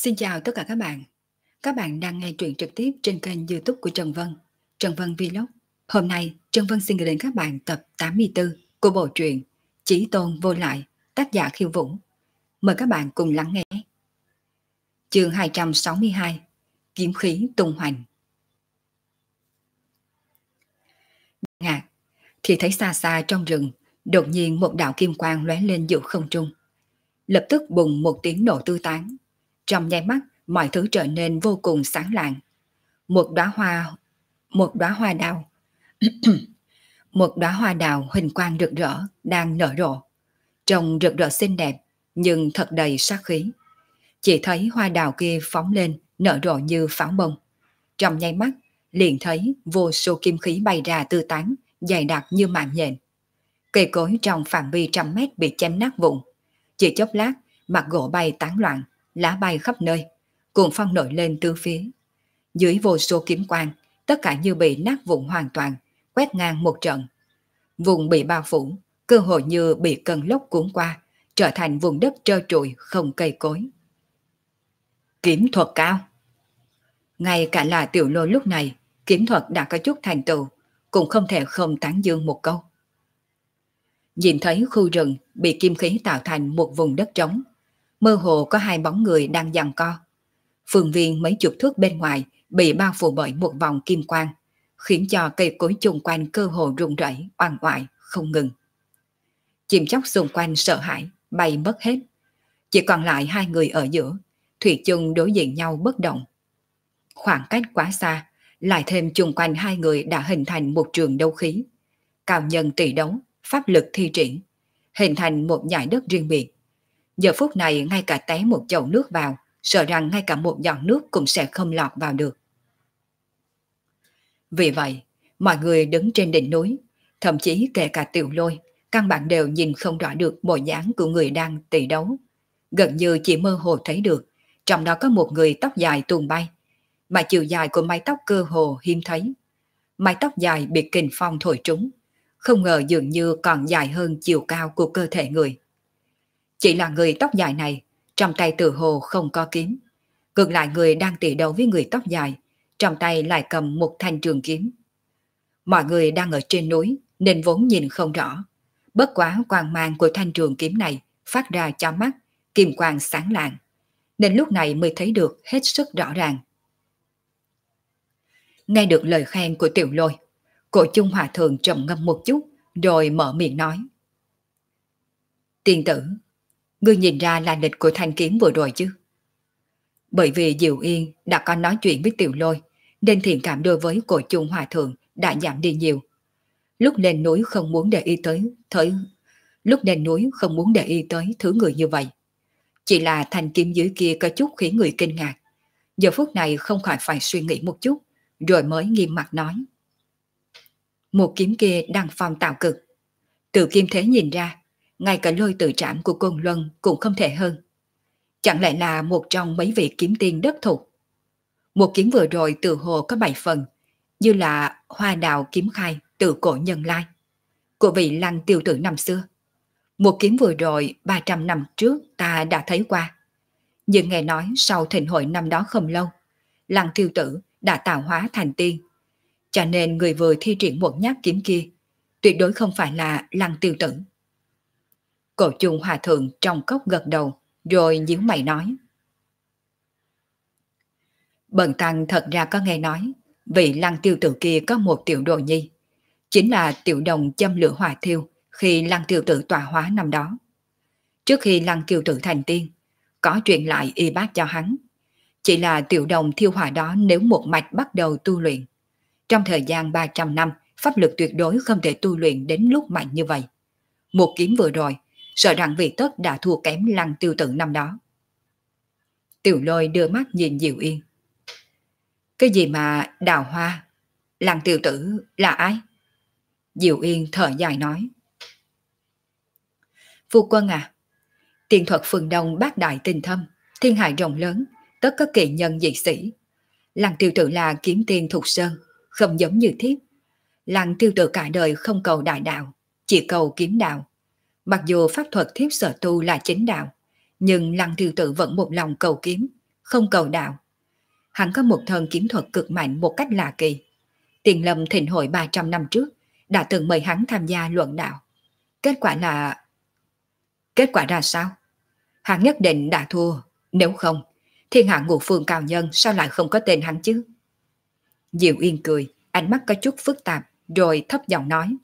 Xin chào tất cả các bạn. Các bạn đang nghe truyện trực tiếp trên kênh YouTube của Trần Vân, Trần Vân Vlog. Hôm nay, Trần Vân xin gửi đến các bạn tập 84 của bộ truyện Chí Tôn Vô Lại, tác giả Khiêu Vũ. Mời các bạn cùng lắng nghe. Chương 262, Kiếm khí tung hoành. Ngạc, thì thấy xa xa trong rừng, đột nhiên một đạo kim quang lóe lên giữa không trung. Lập tức bùng một tiếng nổ tứ tán. Trong nháy mắt, mọi thứ trở nên vô cùng sáng lạng. Một đóa hoa đào, một đóa hoa đào huỳnh quang rực rỡ đang nở rộ, trông rực rỡ xinh đẹp nhưng thật đầy sát khí. Chỉ thấy hoa đào kia phóng lên nở rộ như pháo bông. Trong nháy mắt, liền thấy vô số kim khí bay ra tứ tán, dày đặc như mạng nhện. Cây cối trong phạm vi trăm mét bị chém nát vụn. Chỉ chốc lát, mặt gỗ bay tán loạn, lá bay khắp nơi, cuồng phong nổi lên tứ phía. Dưới vô số kiếm quang, tất cả như bị nát vụn hoàn toàn, quét ngang một trận. Vùng bị bao phủ, cơ hội như bị cơn lốc cuốn qua, trở thành vùng đất trơ trụi không cây cối. Kiếm thuật cao. Ngay cả là Tiểu Lôi lúc này, kiếm thuật đã có chút thành tựu, cũng không thể không tán dương một câu. Nhìn thấy khu rừng bị kim khí tạo thành một vùng đất trống, mơ hồ có hai bóng người đang giằng co. Phương viên mấy chục thước bên ngoài bị bao phủ bởi một vòng kim quang, khiến cho cây cối chung quanh cơ hồ rung rẩy oằn oại không ngừng. Chim chóc xung quanh sợ hãi, bay mất hết. Chỉ còn lại hai người ở giữa, thủy chung đối diện nhau bất động. Khoảng cách quá xa, lại thêm chung quanh hai người đã hình thành một trường đấu khí. Cao nhân tỷ đấu, pháp lực thi triển, hình thành một dải đất riêng biệt. Giờ phút này ngay cả té một chậu nước vào, sợ rằng ngay cả một giọt nước cũng sẽ không lọt vào được. Vì vậy, mọi người đứng trên đỉnh núi, thậm chí kể cả Tiểu Lôi, căn bản đều nhìn không rõ được bộ dáng của người đang tỷ đấu. Gần như chỉ mơ hồ thấy được, trong đó có một người tóc dài tuôn bay, mà chiều dài của mái tóc cơ hồ hiếm thấy. Mái tóc dài bị kình phong thổi trúng, không ngờ dường như còn dài hơn chiều cao của cơ thể người. Chỉ là người tóc dài này, trong tay tự hồ không có kiếm. Ngược lại người đang tỷ đấu với người tóc dài, trong tay lại cầm một thanh trường kiếm. Mọi người đang ở trên núi nên vốn nhìn không rõ. Bất quá quang mang của thanh trường kiếm này phát ra cho mắt, kim quang sáng lạng, nên lúc này mới thấy được hết sức rõ ràng. Nghe được lời khen của Tiểu Lôi, Cổ Chung Hòa Thượng trầm ngâm một chút, rồi mở miệng nói. Tiên tử, ngươi nhìn ra là lịch của thanh kiếm vừa rồi chứ? Bởi vì Diệu Yên đã có nói chuyện với Tiểu Lôi, nên thiện cảm đối với Cổ Chung Hòa Thượng đã giảm đi nhiều. Lúc lên núi không muốn để ý tới thứ người như vậy. Chỉ là thanh kiếm dưới kia có chút khiến người kinh ngạc. Giờ phút này không khỏi phải suy nghĩ một chút, rồi mới nghiêm mặt nói. Một kiếm kia đang phong tạo cực. Từ kim thế nhìn ra, ngay cả lôi tự trảm của Côn Luân cũng không thể hơn. Chẳng lẽ là một trong mấy vị kiếm tiên đất thục? Một kiếm vừa rồi từ hồ có 7 phần, như là hoa đào kiếm khai từ cổ nhân lai, của vị Lăng Tiêu Tử năm xưa. Một kiếm vừa rồi 300 năm trước ta đã thấy qua. Nhưng nghe nói sau thịnh hội năm đó không lâu, Lăng Tiêu Tử đã tạo hóa thành tiên. Cho nên người vừa thi triển một nhát kiếm kia tuyệt đối không phải là Lăng Tiêu Tử. Cổ Chung Hòa Thượng trong cốc gật đầu, rồi nhíu mày nói. Bần tăng thật ra có nghe nói, vị Lăng Tiêu Tử kia có một tiểu đồ nhi, chính là tiểu đồng châm lửa hỏa thiêu khi Lăng Tiêu Tử tọa hóa năm đó. Trước khi Lăng Tiêu Tử thành tiên, có truyền lại y bác cho hắn. Chỉ là tiểu đồng thiêu hỏa đó nếu một mạch bắt đầu tu luyện, trong thời gian 300 năm, pháp lực tuyệt đối không thể tu luyện đến lúc mạnh như vậy. Một kiếm vừa rồi, sợ rằng vị tất đã thua kém Lăng Tiêu Tử năm đó. Tiểu Lôi đưa mắt nhìn Diệu Yên. Cái gì mà đào hoa? Lăng Tiêu Tử là ai? Diệu Yên thở dài nói. Phu quân à, tiền thuật phương Đông bác đại tinh thâm, thiên hải rộng lớn, tất có kỳ nhân dị sĩ. Lăng Tiêu Tử là kiếm tiên thuộc sơn, không giống như thiếp. Lăng Tiêu Tử cả đời không cầu đại đạo, chỉ cầu kiếm đạo. Mặc dù pháp thuật thiếp sở tu là chính đạo, nhưng Lăng Tiêu Tử vẫn một lòng cầu kiếm, không cầu đạo. Hắn có một thần kiếm thuật cực mạnh một cách lạ kỳ. Tiền Lâm thịnh hội 300 năm trước đã từng mời hắn tham gia luận đạo. Kết quả là... Kết quả ra sao? Hắn nhất định đã thua. Nếu không, thiên hạ ngũ phương cao nhân sao lại không có tên hắn chứ? Diệu Yên cười, ánh mắt có chút phức tạp, rồi thấp giọng nói.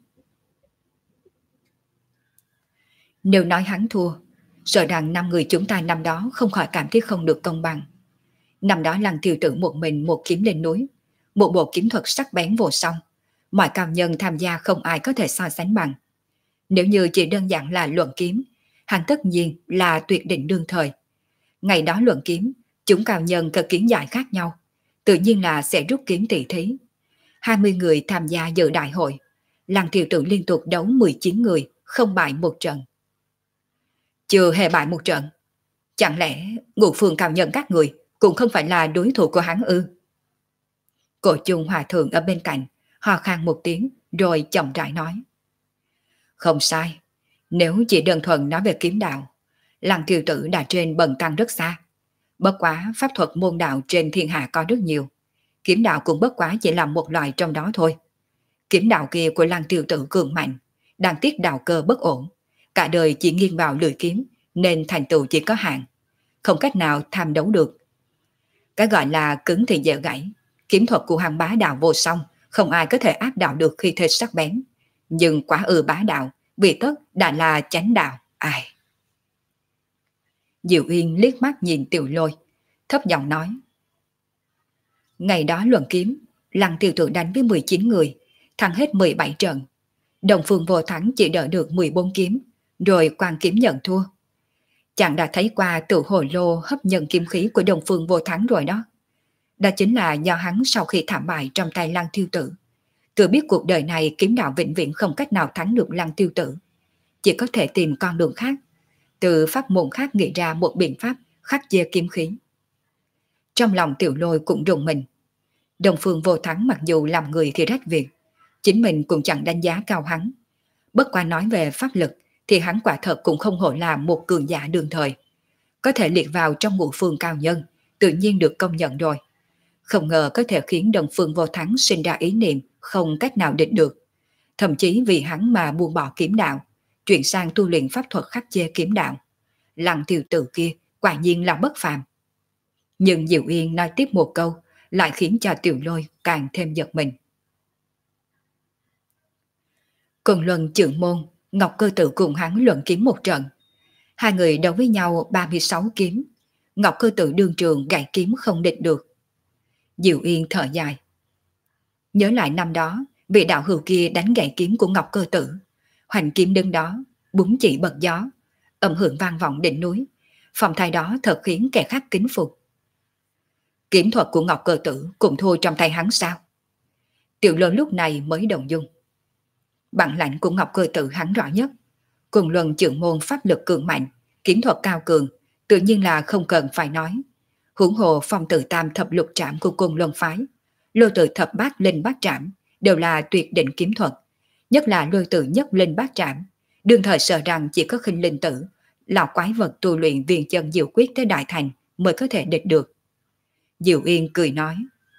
Nếu nói hắn thua, sợ rằng 5 người chúng ta năm đó không khỏi cảm thấy không được công bằng. Năm đó Lăng Tiêu Tử một mình một kiếm lên núi, một bộ kiếm thuật sắc bén vô song, mọi cao nhân tham gia không ai có thể so sánh bằng. Nếu như chỉ đơn giản là luận kiếm, hắn tất nhiên là tuyệt đỉnh đương thời. Ngày đó luận kiếm, chúng cao nhân có kiến giải khác nhau, tự nhiên là sẽ rút kiếm tỷ thí. 20 người tham gia dự đại hội, Lăng Tiêu Tử liên tục đấu 19 người, không bại một trận. Chưa hề bại một trận. Chẳng lẽ ngũ phương cao nhân các người cũng không phải là đối thủ của hắn ư? Cổ Chung Hòa Thượng ở bên cạnh, ho khan một tiếng rồi chậm rãi nói. Không sai, nếu chỉ đơn thuần nói về kiếm đạo, Lăng Tiêu Tử đã trên bậc thang rất xa. Bất quá pháp thuật môn đạo trên thiên hạ có rất nhiều. Kiếm đạo cũng bất quá chỉ là một loại trong đó thôi. Kiếm đạo kia của Lăng Tiêu Tử cường mạnh, đang tiếc đạo cơ bất ổn. Cả đời chỉ nghiêng vào lưỡi kiếm, nên thành tựu chỉ có hạn. Không cách nào tham đấu được. Cái gọi là cứng thì dễ gãy. Kiếm thuật của hàng bá đạo vô song, không ai có thể áp đảo được khi thế sắc bén. Nhưng quá bá đạo, vì tất đã là chánh đạo. Ai? Diệu Yên liếc mắt nhìn Tiểu Lôi, thấp giọng nói. Ngày đó luận kiếm, Lăng Tiêu Tử đánh với 19 người, thắng hết 17 trận. Đồng Phương Vô Thắng chỉ đỡ được 14 kiếm, rồi Quan Kiếm nhận thua. Chàng đã thấy qua tự hồ lô hấp nhận kiếm khí của Đồng Phương Vô Thắng rồi đó. Đó chính là do hắn sau khi thảm bại trong tay Lăng Tiêu Tử, tự biết cuộc đời này kiếm đạo vĩnh viễn không cách nào thắng được Lăng Tiêu Tử, chỉ có thể tìm con đường khác, từ pháp môn khác nghĩ ra một biện pháp khắc chế kiếm khí. Trong lòng Tiểu Lôi cũng rùng mình. Đồng Phương Vô Thắng mặc dù làm người thì rách việc, chính mình cũng chẳng đánh giá cao hắn. Bất qua nói về pháp lực thì hắn quả thật cũng không hổ là một cường giả đương thời. Có thể liệt vào trong ngũ phương cao nhân, tự nhiên được công nhận rồi. Không ngờ có thể khiến Đồng Phương Vô Thắng sinh ra ý niệm không cách nào địch được. Thậm chí vì hắn mà buông bỏ kiếm đạo, chuyển sang tu luyện pháp thuật khắc chế kiếm đạo. Lăng Tiêu Tử kia quả nhiên là bất phàm. Nhưng Diệu Yên nói tiếp một câu lại khiến cho Tiểu Lôi càng thêm giật mình. Cùng luận Chưởng Môn, Ngọc Cơ Tử cùng hắn luận kiếm một trận. Hai người đấu với nhau 36 kiếm. Ngọc Cơ Tử đương trường gãy kiếm không địch được. Diệu Yên thở dài. Nhớ lại năm đó, vị đạo hữu kia đánh gãy kiếm của Ngọc Cơ Tử. Hoành kiếm đứng đó, búng chỉ bật gió, âm hưởng vang vọng đỉnh núi. Phòng thay đó thật khiến kẻ khác kính phục. Kiếm thuật của Ngọc Cơ Tử cũng thua trong tay hắn sao? Tiểu Lôi lúc này mới đồng dung. Bản lãnh của Ngọc Cơ Tử hắn rõ nhất. Cùng luận Chưởng Môn pháp lực cường mạnh, kiếm thuật cao cường, tự nhiên là không cần phải nói. Huống hồ Phong Tử Tam thập lục trảm của Cùng Luân phái, Lôi Tử thập bát linh bát trảm đều là tuyệt đỉnh kiếm thuật, nhất là Lôi Tử nhất linh bát trảm, đương thời sợ rằng chỉ có Khinh Linh Tử, lão quái vật tu luyện viên chân diệu quyết tới đại thành mới có thể địch được. Diệu Yên cười nói.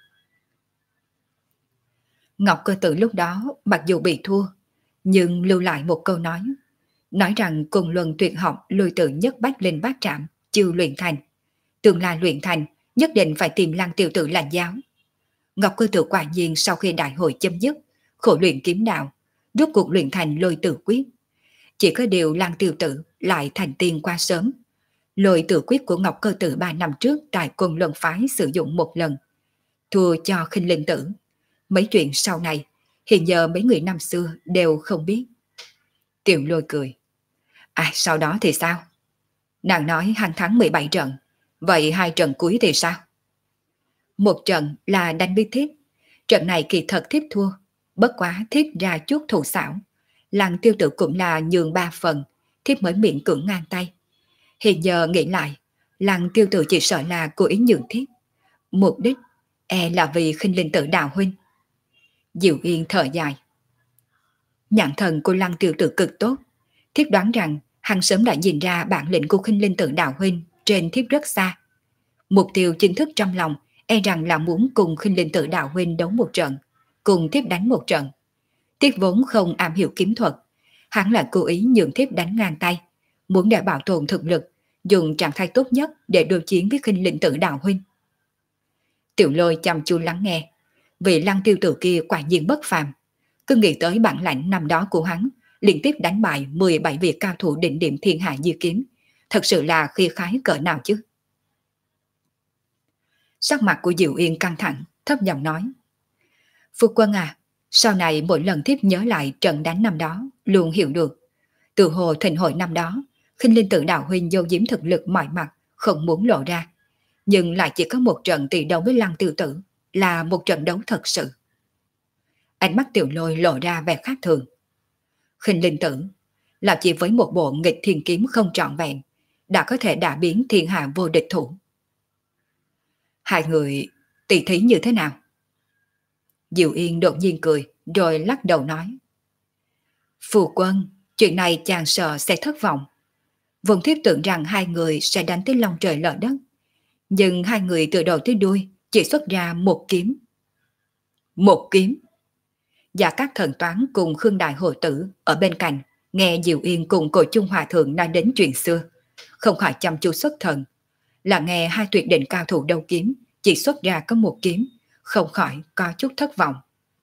Ngọc Cơ Tử lúc đó mặc dù bị thua, nhưng lưu lại một câu nói rằng Cùng Luân tuyệt học Lôi Tử nhất bát linh bát trảm chưa luyện thành, tương lai luyện thành nhất định phải tìm Lăng Tiêu Tử làm giáo. Ngọc Cơ Tử quả nhiên sau khi đại hội chấm dứt, khổ luyện kiếm đạo, rốt cuộc luyện thành Lôi Tử quyết. Chỉ có điều Lăng Tiêu Tử lại thành tiên qua sớm. Lôi Tử quyết của Ngọc Cơ Tử 3 năm trước tại Côn Luân phái sử dụng một lần, thua cho Khinh Linh Tử. Mấy chuyện sau này hiện giờ mấy người năm xưa đều không biết. Tiểu Lôi cười. Sau đó thì sao? Nàng nói hắn thắng 17 trận, vậy 2 trận cuối thì sao? Một trận là đánh bí thiếp, trận này kỳ thật thiếp thua, bất quá thiếp ra chút thủ xảo. Lăng Tiêu Tử cũng là nhường 3 phần, thiếp mới miễn cưỡng ngang tay. Hiện giờ nghĩ lại, Lăng Tiêu Tử chỉ sợ là cố ý nhường thiếp. Mục đích là vì Khinh Linh Tử đạo huynh. Diệu Yên thở dài. Nhãn thần của Lăng Tiêu Tử cực tốt, thiếp đoán rằng hắn sớm đã nhìn ra bản lĩnh của Khinh Linh Tử đạo huynh trên thiếp rất xa. Mục tiêu chính thức trong lòng e rằng là muốn cùng Khinh Linh Tử đạo huynh đấu một trận, cùng thiếp đánh một trận. Tiếc vốn không am hiểu kiếm thuật, hắn là cố ý nhường thiếp đánh ngang tay, muốn để bảo tồn thực lực, dùng trạng thái tốt nhất để đối chiến với Khinh Linh Tử đạo huynh. Tiểu Lôi chăm chú lắng nghe, vị Lăng Tiêu Tử kia quả nhiên bất phàm, cứ nghĩ tới bản lãnh năm đó của hắn, liên tiếp đánh bại 17 vị cao thủ đỉnh điểm thiên hạ như kiếm, thật sự là khi khái cỡ nào chứ. Sắc mặt của Diệu Yên căng thẳng, thấp giọng nói: Phu quân à, sau này mỗi lần thiếp nhớ lại trận đánh năm đó, luôn hiểu được. Từ hồ thịnh hội năm đó, Khinh Linh Tử đạo huynh giấu giếm thực lực mọi mặt, không muốn lộ ra. Nhưng lại chỉ có một trận tỷ đấu với Lăng Tiêu Tử, là một trận đấu thật sự. Ánh mắt Tiểu Lôi lộ ra vẻ khác thường. Khinh Linh Tử, là chỉ với một bộ nghịch thiên kiếm không trọn vẹn, đã có thể đả biến thiên hạ vô địch thủ. Hai người tỷ thí như thế nào? Diệu Yên đột nhiên cười, rồi lắc đầu nói: Phu quân, chuyện này chàng sợ sẽ thất vọng. Vốn thiếp tưởng rằng hai người sẽ đánh tới lòng trời lở đất, nhưng hai người từ đầu tới đuôi chỉ xuất ra một kiếm. Một kiếm? Và các thần toán cùng Khương Đại Hồ Tử ở bên cạnh nghe Diệu Yên cùng Cổ Chung Hòa Thượng nói đến chuyện xưa, không khỏi chăm chú xuất thần, là nghe hai tuyệt đỉnh cao thủ đấu kiếm chỉ xuất ra có một kiếm, không khỏi có chút thất vọng.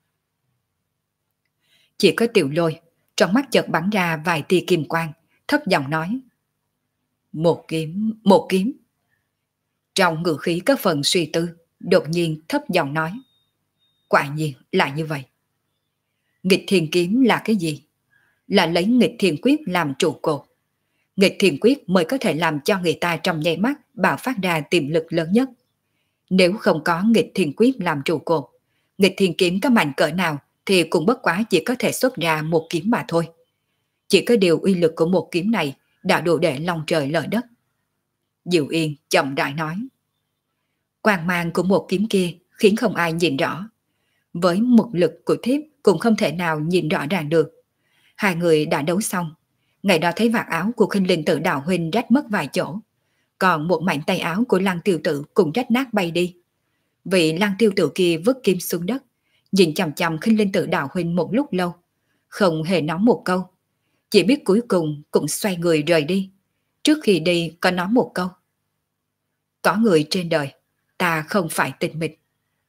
Chỉ có Tiểu Lôi, trong mắt chợt bắn ra vài tia kim quang, thấp giọng nói: Một kiếm, một kiếm. Trong ngữ khí có phần suy tư, đột nhiên thấp giọng nói: Quả nhiên là như vậy. Nghịch thiên kiếm là cái gì? Là lấy nghịch thiên quyết làm trụ cột. Nghịch thiên quyết mới có thể làm cho người ta trong nháy mắt bạo phát ra tiềm lực lớn nhất. Nếu không có nghịch thiên quyết làm trụ cột, nghịch thiên kiếm có mạnh cỡ nào thì cũng bất quá chỉ có thể xuất ra một kiếm mà thôi. Chỉ có điều uy lực của một kiếm này đã đủ để long trời lở đất. Diệu Yên chậm rãi nói: Quang mang của một kiếm kia khiến không ai nhìn rõ. Với một lực của thiếp cũng không thể nào nhìn rõ ràng được. Hai người đã đấu xong. Ngày đó thấy vạt áo của Khinh Linh Tử đạo huynh rách mất vài chỗ, còn một mảnh tay áo của Lăng Tiêu Tử cũng rách nát bay đi. Vị Lăng Tiêu Tử kia vứt kim xuống đất, nhìn chằm chằm Khinh Linh Tử đạo huynh một lúc lâu, không hề nói một câu, chỉ biết cuối cùng cũng xoay người rời đi. Trước khi đi có nói một câu: Có người trên đời, ta không phải tịch mịch.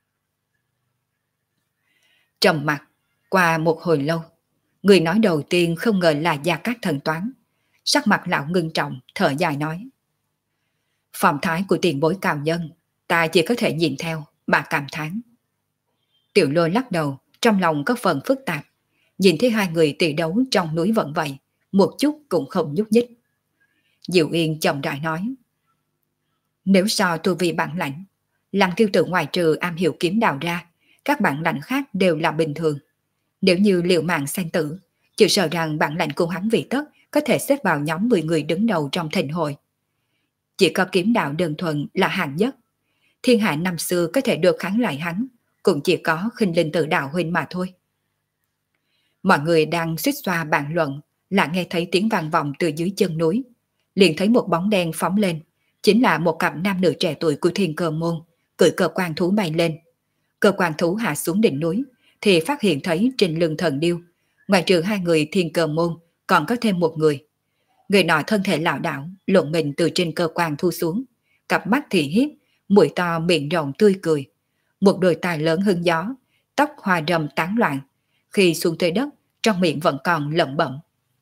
Trầm mặc qua một hồi lâu, người nói đầu tiên không ngờ là Gia Cát Thần Toán. Sắc mặt lão ngưng trọng, thở dài nói: Phong thái của tiền bối cao nhân, ta chỉ có thể nhìn theo mà cảm thán. Tiểu Lôi lắc đầu, trong lòng có phần phức tạp, nhìn thấy hai người tỷ đấu trong núi vẫn vậy, một chút cũng không nhúc nhích. Diệu Yên chậm rãi nói: Nếu so tu vi bản lãnh, Lăng Tiêu Tử ngoài trừ am hiểu kiếm đạo ra, các bản lãnh khác đều là bình thường. Nếu như liều mạng sanh tử, chỉ sợ rằng bản lãnh của hắn vị tất có thể xếp vào nhóm 10 người đứng đầu trong thịnh hội. Chỉ có kiếm đạo đơn thuần là hạng nhất. Thiên hạ năm xưa có thể được kháng lại hắn, cũng chỉ có Khinh Linh Tử đạo huynh mà thôi. Mọi người đang suýt xoa bàn luận, là nghe thấy tiếng vang vọng từ dưới chân núi. Liền thấy một bóng đen phóng lên, chính là một cặp nam nữ trẻ tuổi của Thiên Cơ Môn, cưỡi cơ quan thú bay lên. Cơ quan thú hạ xuống đỉnh núi, thì phát hiện thấy trên lưng thần điêu, ngoài trừ hai người Thiên Cơ Môn, còn có thêm một người. Người nọ thân thể lảo đảo, lộn mình từ trên cơ quan thu xuống, cặp mắt thì hiếp, mũi to miệng rộng tươi cười, một đôi tai lớn hưng gió, tóc hoa râm tán loạn, khi xuống tới đất, trong miệng vẫn còn lẩm bẩm: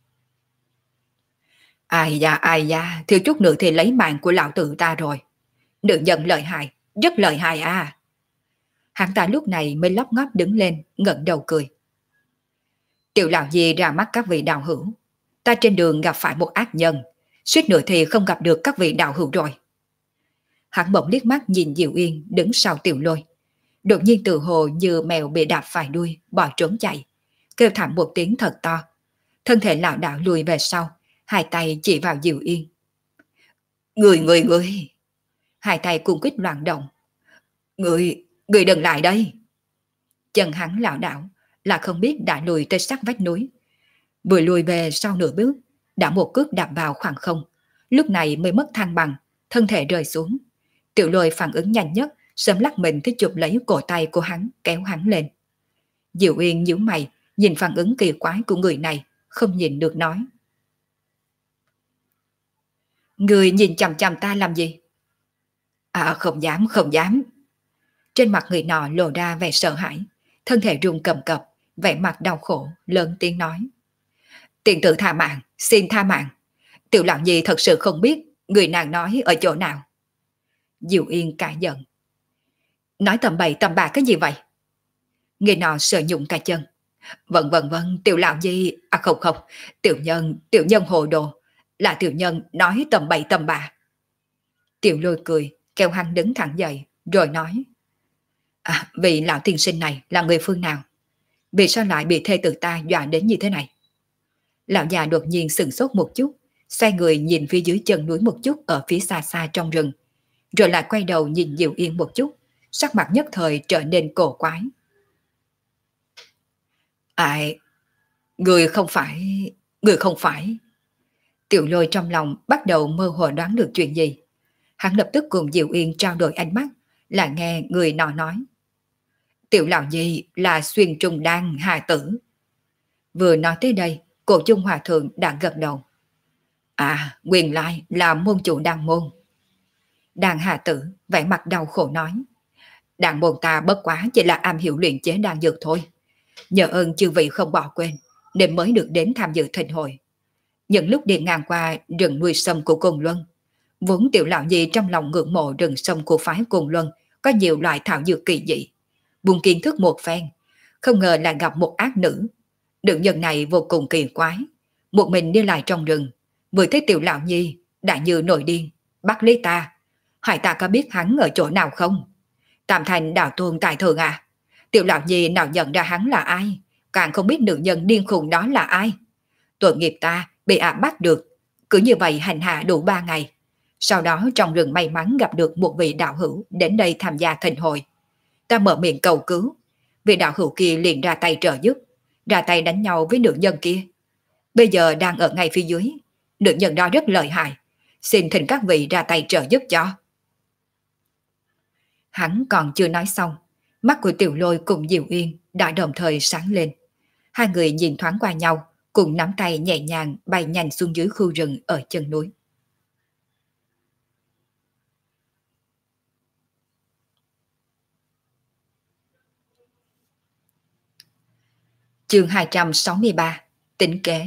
ai da, thiếu chút nữa thì lấy mạng của lão tử ta rồi. Nữ nhân lợi hại, rất lợi hại à. Hắn ta lúc này mới lóc ngóp đứng lên, ngẩng đầu cười: Tiểu lão gì ra mắt các vị đạo hữu, ta trên đường gặp phải một ác nhân, suýt nữa thì không gặp được các vị đạo hữu rồi. Hắn bỗng liếc mắt nhìn Diệu Yên đứng sau Tiểu Lôi, đột nhiên tự hồ như mèo bị đạp phải đuôi, bỏ trốn chạy, kêu thảm một tiếng thật to, thân thể lảo đảo lùi về sau, hai tay chỉ vào Diệu Yên. Người. Hai tay cùng quýt loạn động. Người đừng lại đây. Chân hắn lảo đảo, là không biết đã lùi tới sát vách núi. Vừa lùi về sau nửa bước, đã một cước đạp vào khoảng không, lúc này mới mất thăng bằng, thân thể rơi xuống. Tiểu Lôi phản ứng nhanh nhất, sớm lắc mình tới chụp lấy cổ tay của hắn, kéo hắn lên. Diệu Uyên nhíu mày, nhìn phản ứng kỳ quái của người này, không nhìn được nói. Người nhìn chằm chằm ta làm gì? À không dám, không dám. Trên mặt người nọ lộ ra vẻ sợ hãi, thân thể run cầm cập, vẻ mặt đau khổ, lớn tiếng nói. Tiền tử tha mạng, xin tha mạng. Tiểu lão nhi thật sự không biết người nàng nói ở chỗ nào. Diệu Yên cả giận. Nói tầm bậy tầm bạ cái gì vậy? Người nọ sợ nhụng cả chân. Vâng, tiểu lão nhi, à không không, tiểu nhân hồ đồ, là tiểu nhân nói tầm bậy tầm bạ. Tiểu Lôi cười, kéo hắn đứng thẳng dậy, rồi nói. À, vị lão tiên sinh này là người phương nào? Vì sao lại bị thê tử ta dọa đến như thế này? Lão già đột nhiên sừng sốt một chút, xoay người nhìn phía dưới chân núi một chút ở phía xa xa trong rừng, rồi lại quay đầu nhìn Diệu Yên một chút, sắc mặt nhất thời trở nên cổ quái. Ai, người không phải, người không phải. Tiểu Lôi trong lòng bắt đầu mơ hồ đoán được chuyện gì. Hắn lập tức cùng Diệu Yên trao đổi ánh mắt, là nghe người nọ nói. Tiểu lão nhi là xuyên trùng đan hà tử. Vừa nói tới đây, Cổ Chung Hòa Thượng đã gật đầu. À, nguyên lai là môn chủ đan môn. Đan hà tử vẻ mặt đau khổ nói. Đan môn ta bất quá chỉ là am hiểu luyện chế đan dược thôi. Nhờ ơn chư vị không bỏ quên, nên mới được đến tham dự thịnh hội. Những lúc đi ngang qua rừng nuôi sâm của Côn Luân, vốn tiểu lão nhi trong lòng ngưỡng mộ rừng sâm của phái Côn Luân có nhiều loại thảo dược kỳ dị. Buông kiến thức một phen, không ngờ lại gặp một ác nữ. Nữ nhân này vô cùng kỳ quái, một mình đi lại trong rừng, vừa thấy tiểu lão nhi đã như nổi điên, bắt lấy ta. Hỏi ta có biết hắn ở chỗ nào không? Tam Thành đạo tôn tại thượng à? Tiểu lão nhi nào nhận ra hắn là ai, càng không biết nữ nhân điên khùng đó là ai. Tội nghiệp ta bị ả bắt được, cứ như vậy hành hạ đủ 3 ngày. Sau đó trong rừng may mắn gặp được một vị đạo hữu đến đây tham gia thịnh hội. Ta mở miệng cầu cứu, vị đạo hữu kia liền ra tay trợ giúp, ra tay đánh nhau với nữ nhân kia. Bây giờ đang ở ngay phía dưới, nữ nhân đó rất lợi hại, xin thỉnh các vị ra tay trợ giúp cho. Hắn còn chưa nói xong, mắt của Tiểu Lôi cùng Diệu Yên đã đồng thời sáng lên. Hai người nhìn thoáng qua nhau, cùng nắm tay nhẹ nhàng bay nhanh xuống dưới khu rừng ở chân núi. Chương 263, tính kế.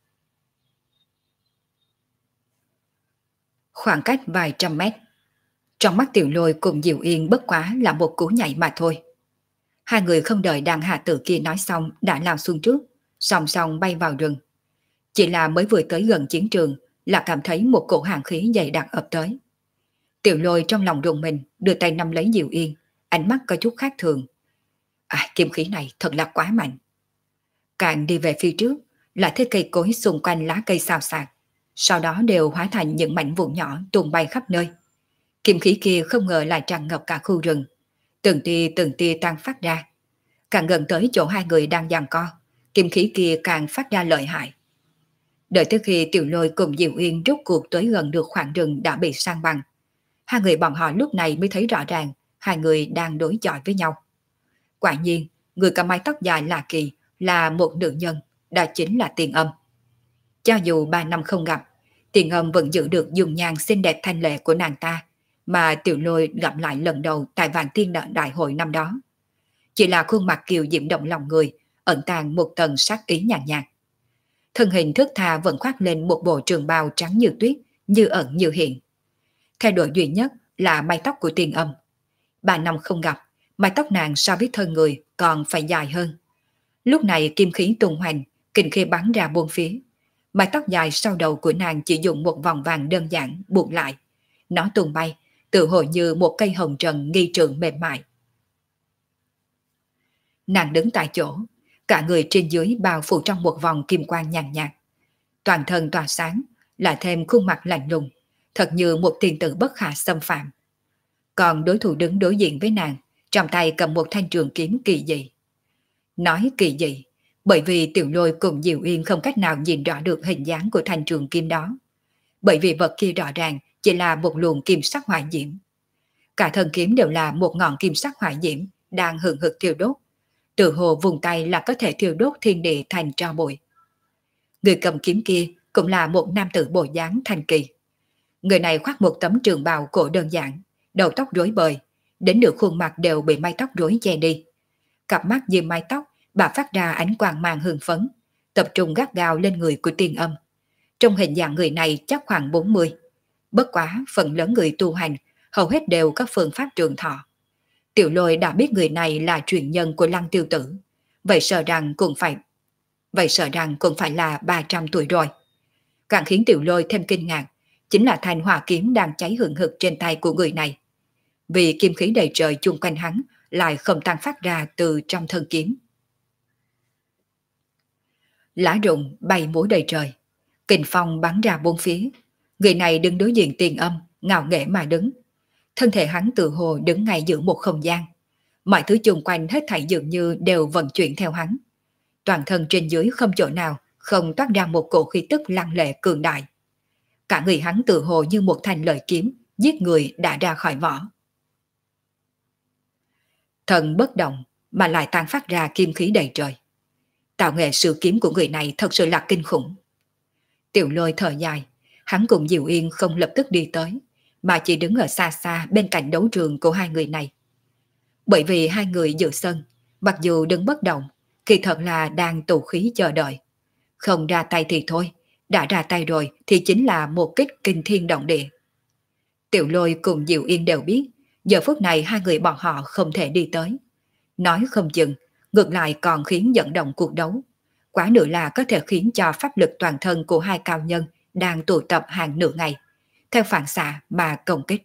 Khoảng cách vài trăm mét, trong mắt Tiểu Lôi cùng Diệu Yên bất quá là một cú nhảy mà thôi. Hai người không đợi đàn hạ tử kia nói xong đã lao xuống trước, song song bay vào rừng. Chỉ là mới vừa tới gần chiến trường là cảm thấy một cổ hàn khí dày đặc ập tới. Tiểu Lôi trong lòng rùng mình, đưa tay nắm lấy Diệu Yên, ánh mắt có chút khác thường. À, kiếm khí này thật là quá mạnh. Càng đi về phía trước là thấy cây cối xung quanh lá cây xào xạc, sau đó đều hóa thành những mảnh vụn nhỏ tung bay khắp nơi. Kiếm khí kia không ngờ lại tràn ngập cả khu rừng, từng tia tan phát ra. Càng gần tới chỗ hai người đang giằng co, kiếm khí kia càng phát ra lợi hại. Đợi tới khi Tiểu Lôi cùng Diệu Yên rút cuộc tới gần được khoảng rừng đã bị san bằng, hai người bọn họ lúc này mới thấy rõ ràng hai người đang đối chọi với nhau. Quả nhiên, người có mái tóc dài lạ kỳ là một nữ nhân, đó chính là Tiền Âm. Cho dù 3 năm không gặp, Tiền Âm vẫn giữ được dung nhan xinh đẹp thanh lệ của nàng ta, mà Tiểu Lôi gặp lại lần đầu tại Vạn Tiên Đại hội năm đó. Chỉ là khuôn mặt kiều diễm động lòng người, ẩn tàng một tầng sát ý nhàn nhạt. Thân hình thướt tha vẫn khoác lên một bộ trường bào trắng như tuyết, như ẩn như hiện. Thay đổi duy nhất là mái tóc của Tiền Âm. 3 năm không gặp, mái tóc nàng so với thân người còn phải dài hơn. Lúc này kim khí tung hoành, kình khí bắn ra bốn phía. Mái tóc dài sau đầu của nàng chỉ dùng một vòng vàng đơn giản buộc lại. Nó tung bay, tự hồ như một cây hồng trần nghi trượng mềm mại. Nàng đứng tại chỗ, cả người trên dưới bao phủ trong một vòng kim quang nhàn nhạt. Toàn thân tỏa sáng, lại thêm khuôn mặt lạnh lùng, thật như một tiên tử bất khả xâm phạm. Còn đối thủ đứng đối diện với nàng, trong tay cầm một thanh trường kiếm kỳ dị. Nói kỳ dị, bởi vì Tiểu Lôi cùng Diệu Yên không cách nào nhìn rõ được hình dáng của thanh trường kim đó. Bởi vì vật kia rõ ràng chỉ là một luồng kim sắc hỏa diễm. Cả thân kiếm đều là một ngọn kim sắc hỏa diễm đang hừng hực thiêu đốt. Tự hồ vùng tay là có thể thiêu đốt thiên địa thành tro bụi. Người cầm kiếm kia cũng là một nam tử bộ dáng thanh kỳ. Người này khoác một tấm trường bào cổ đơn giản, đầu tóc rối bời, đến nửa khuôn mặt đều bị mái tóc rối che đi. Cặp mắt dưới mái tóc bà phát ra ánh quang mang hưng phấn, tập trung gắt gao lên người của Tiên Âm. Trong hình dạng người này chắc khoảng 40. Bất quá phần lớn người tu hành hầu hết đều có phương pháp trường thọ. Tiểu Lôi đã biết người này là truyền nhân của Lăng Tiêu Tử, vậy sợ rằng cũng phải là 300 tuổi rồi. Càng khiến Tiểu Lôi thêm kinh ngạc chính là thanh hỏa kiếm đang cháy hừng hực trên tay của người này. Vì kim khí đầy trời chung quanh hắn lại không tan phát ra từ trong thân kiếm. Lá rụng bay múa đầy trời, kình phong bắn ra bốn phía. Người này đứng đối diện Tiền Âm, ngạo nghễ mà đứng. Thân thể hắn tự hồ đứng ngay giữa một không gian. Mọi thứ chung quanh hết thảy dường như đều vận chuyển theo hắn. Toàn thân trên dưới không chỗ nào không toát ra một cổ khí tức lăng lệ cường đại. Cả người hắn tự hồ như một thanh lợi kiếm, giết người đã ra khỏi vỏ. Thần bất động mà lại tan phát ra kim khí đầy trời. Tạo nghệ sử kiếm của người này thật sự là kinh khủng. Tiểu Lôi thở dài, hắn cùng Diệu Yên không lập tức đi tới, mà chỉ đứng ở xa xa bên cạnh đấu trường của hai người này. Bởi vì hai người dự sân, mặc dù đứng bất động, kỳ thật là đang tụ khí chờ đợi. Không ra tay thì thôi, đã ra tay rồi thì chính là một kích kinh thiên động địa. Tiểu Lôi cùng Diệu Yên đều biết, giờ phút này hai người bọn họ không thể đi tới. Nói không chừng, ngược lại còn khiến dẫn động cuộc đấu. Quá nữa là có thể khiến cho pháp lực toàn thân của hai cao nhân đang tụ tập hàng nửa ngày, theo phản xạ mà công kích.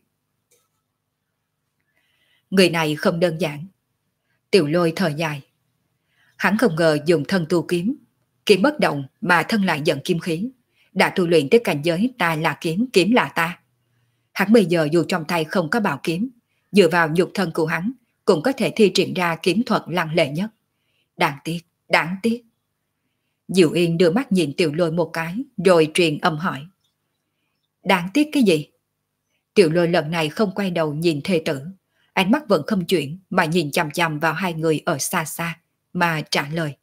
Người này không đơn giản. Tiểu Lôi thở dài. Hắn không ngờ dùng thân tu kiếm, kiếm bất động mà thân lại dẫn kim khí, đã tu luyện tới cảnh giới ta là kiếm, kiếm là ta. Hắn bây giờ dù trong tay không có bảo kiếm, dựa vào nhục thân của hắn cũng có thể thi triển ra kiếm thuật lăng lệ nhất. Đáng tiếc, đáng tiếc. Diệu Yên đưa mắt nhìn Tiểu Lôi một cái, rồi truyền âm hỏi. Đáng tiếc cái gì? Tiểu Lôi lần này không quay đầu nhìn thê tử, ánh mắt vẫn không chuyển mà nhìn chằm chằm vào hai người ở xa xa, mà trả lời.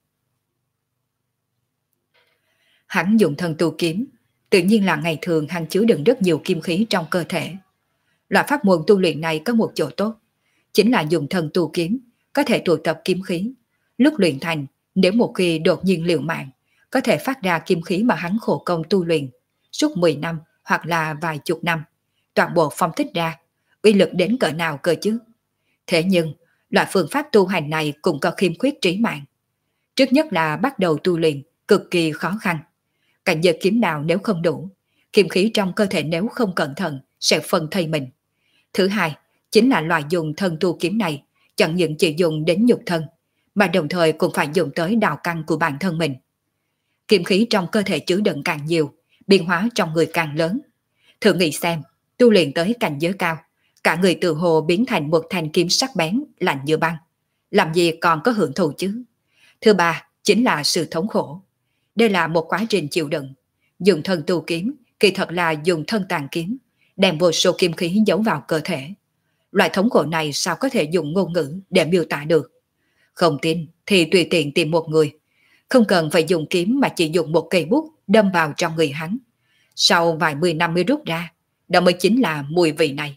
Hắn dùng thân tu kiếm, tự nhiên là ngày thường hắn chứa đựng rất nhiều kim khí trong cơ thể. Loại pháp môn tu luyện này có một chỗ tốt, chính là dùng thân tu kiếm, có thể tụ tập kim khí. Lúc luyện thành, nếu một khi đột nhiên liều mạng, có thể phát ra kim khí mà hắn khổ công tu luyện, suốt 10 năm hoặc là vài chục năm, toàn bộ phong thích ra, uy lực đến cỡ nào cơ chứ. Thế nhưng, loại phương pháp tu hành này cũng có khiếm khuyết trí mạng. Trước nhất là bắt đầu tu luyện, cực kỳ khó khăn. Cảnh giới kiếm đạo nếu không đủ, kim khí trong cơ thể nếu không cẩn thận sẽ phân thây mình. Thứ hai, chính là loại dùng thân tu kiếm này, chẳng những chỉ dùng đến nhục thân, mà đồng thời cũng phải dùng tới đạo căn của bản thân mình. Kim khí trong cơ thể chứa đựng càng nhiều, biến hóa trong người càng lớn. Thử nghĩ xem, tu luyện tới cảnh giới cao, cả người tự hồ biến thành một thanh kiếm sắc bén, lạnh như băng. Làm gì còn có hưởng thụ chứ? Thứ ba, chính là sự thống khổ. Đây là một quá trình chịu đựng. Dùng thân tu kiếm, kỳ thật là dùng thân tàn kiếm, đem vô số kim khí giấu vào cơ thể. Loại thống khổ này sao có thể dùng ngôn ngữ để miêu tả được? Không tin thì tùy tiện tìm một người, không cần phải dùng kiếm mà chỉ dùng một cây bút đâm vào trong người hắn. Sau vài 10 năm mới rút ra, đó mới chính là mùi vị này.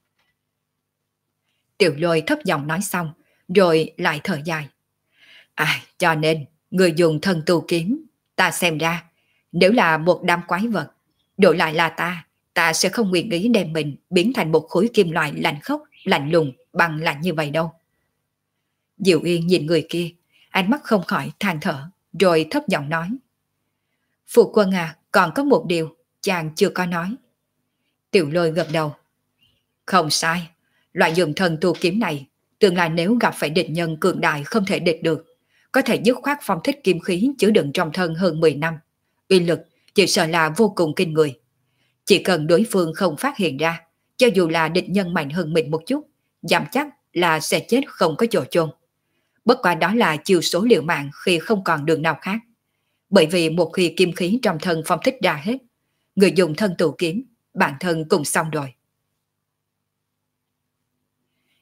Tiểu Lôi thấp giọng nói xong, rồi lại thở dài. Cho nên, người dùng thân tu kiếm, ta xem ra, nếu là một đám quái vật, đổi lại là ta sẽ không nguyện ý đem mình biến thành một khối kim loại lạnh khốc, lạnh lùng, bằng lạnh như vậy đâu. Diệu Yên nhìn người kia, ánh mắt không khỏi than thở, rồi thấp giọng nói. Phụ quân còn có một điều, chàng chưa có nói. Tiểu Lôi gật đầu. Không sai, loại dùng thần tu kiếm này, tương lai nếu gặp phải địch nhân cường đại không thể địch được, có thể dứt khoát phong thích kim khí chứa đựng trong thân hơn 10 năm. Uy lực chỉ sợ là vô cùng kinh người. Chỉ cần đối phương không phát hiện ra, cho dù là địch nhân mạnh hơn mình một chút, dám chắc là sẽ chết không có chỗ chôn. Bất quá đó là chiêu số liều mạng khi không còn đường nào khác. Bởi vì một khi kim khí trong thân phong thích ra hết, người dùng thân tụ kiếm, bản thân cũng xong rồi.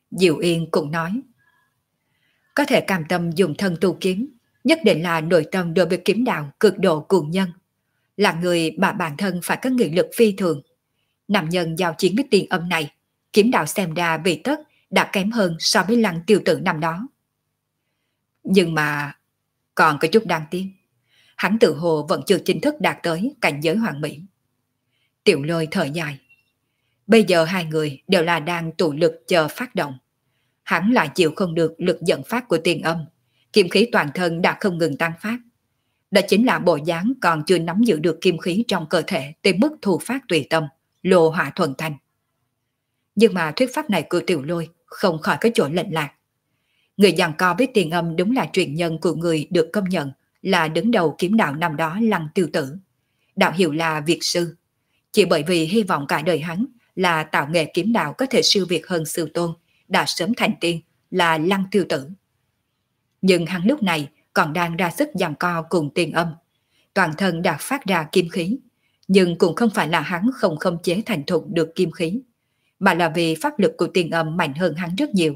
Diệu Yên cũng nói, có thể cam tâm dùng thân tu kiếm, nhất định là nội tâm đối với kiếm đạo cực độ cuồng nhân, là người mà bản thân phải có nghị lực phi thường. Nam nhân giao chiến với tiền âm này, kiếm đạo xem ra vì tất đã kém hơn so với Lăng Tiêu Tử năm đó. Nhưng mà còn có chút đáng tiếc, hắn tự hồ vẫn chưa chính thức đạt tới cảnh giới hoàn mỹ. Tiểu Lôi thở dài, bây giờ hai người đều là đang tụ lực chờ phát động. Hắn lại chịu không được lực dẫn phát của tiền âm, kim khí toàn thân đã không ngừng tăng phát. Đó chính là bộ dáng còn chưa nắm giữ được kim khí trong cơ thể tới mức thu phát tùy tâm, lô hỏa thuần thanh. Nhưng mà thuyết pháp này của Tiểu Lôi không khỏi có chỗ lệch lạc. Người giằng co với tiền âm đúng là truyền nhân của người được công nhận là đứng đầu kiếm đạo năm đó Lăng Tiêu Tử. Đạo hiệu là Việt Sư. Chỉ bởi vì hy vọng cả đời hắn là tạo nghệ kiếm đạo có thể siêu việt hơn sư tôn, đã sớm thành tiên là Lăng Tiêu Tử. Nhưng hắn lúc này còn đang ra sức giằng co cùng tiền âm. Toàn thân đã phát ra kim khí, nhưng cũng không phải là hắn không khống chế thành thục được kim khí, mà là vì pháp lực của tiền âm mạnh hơn hắn rất nhiều.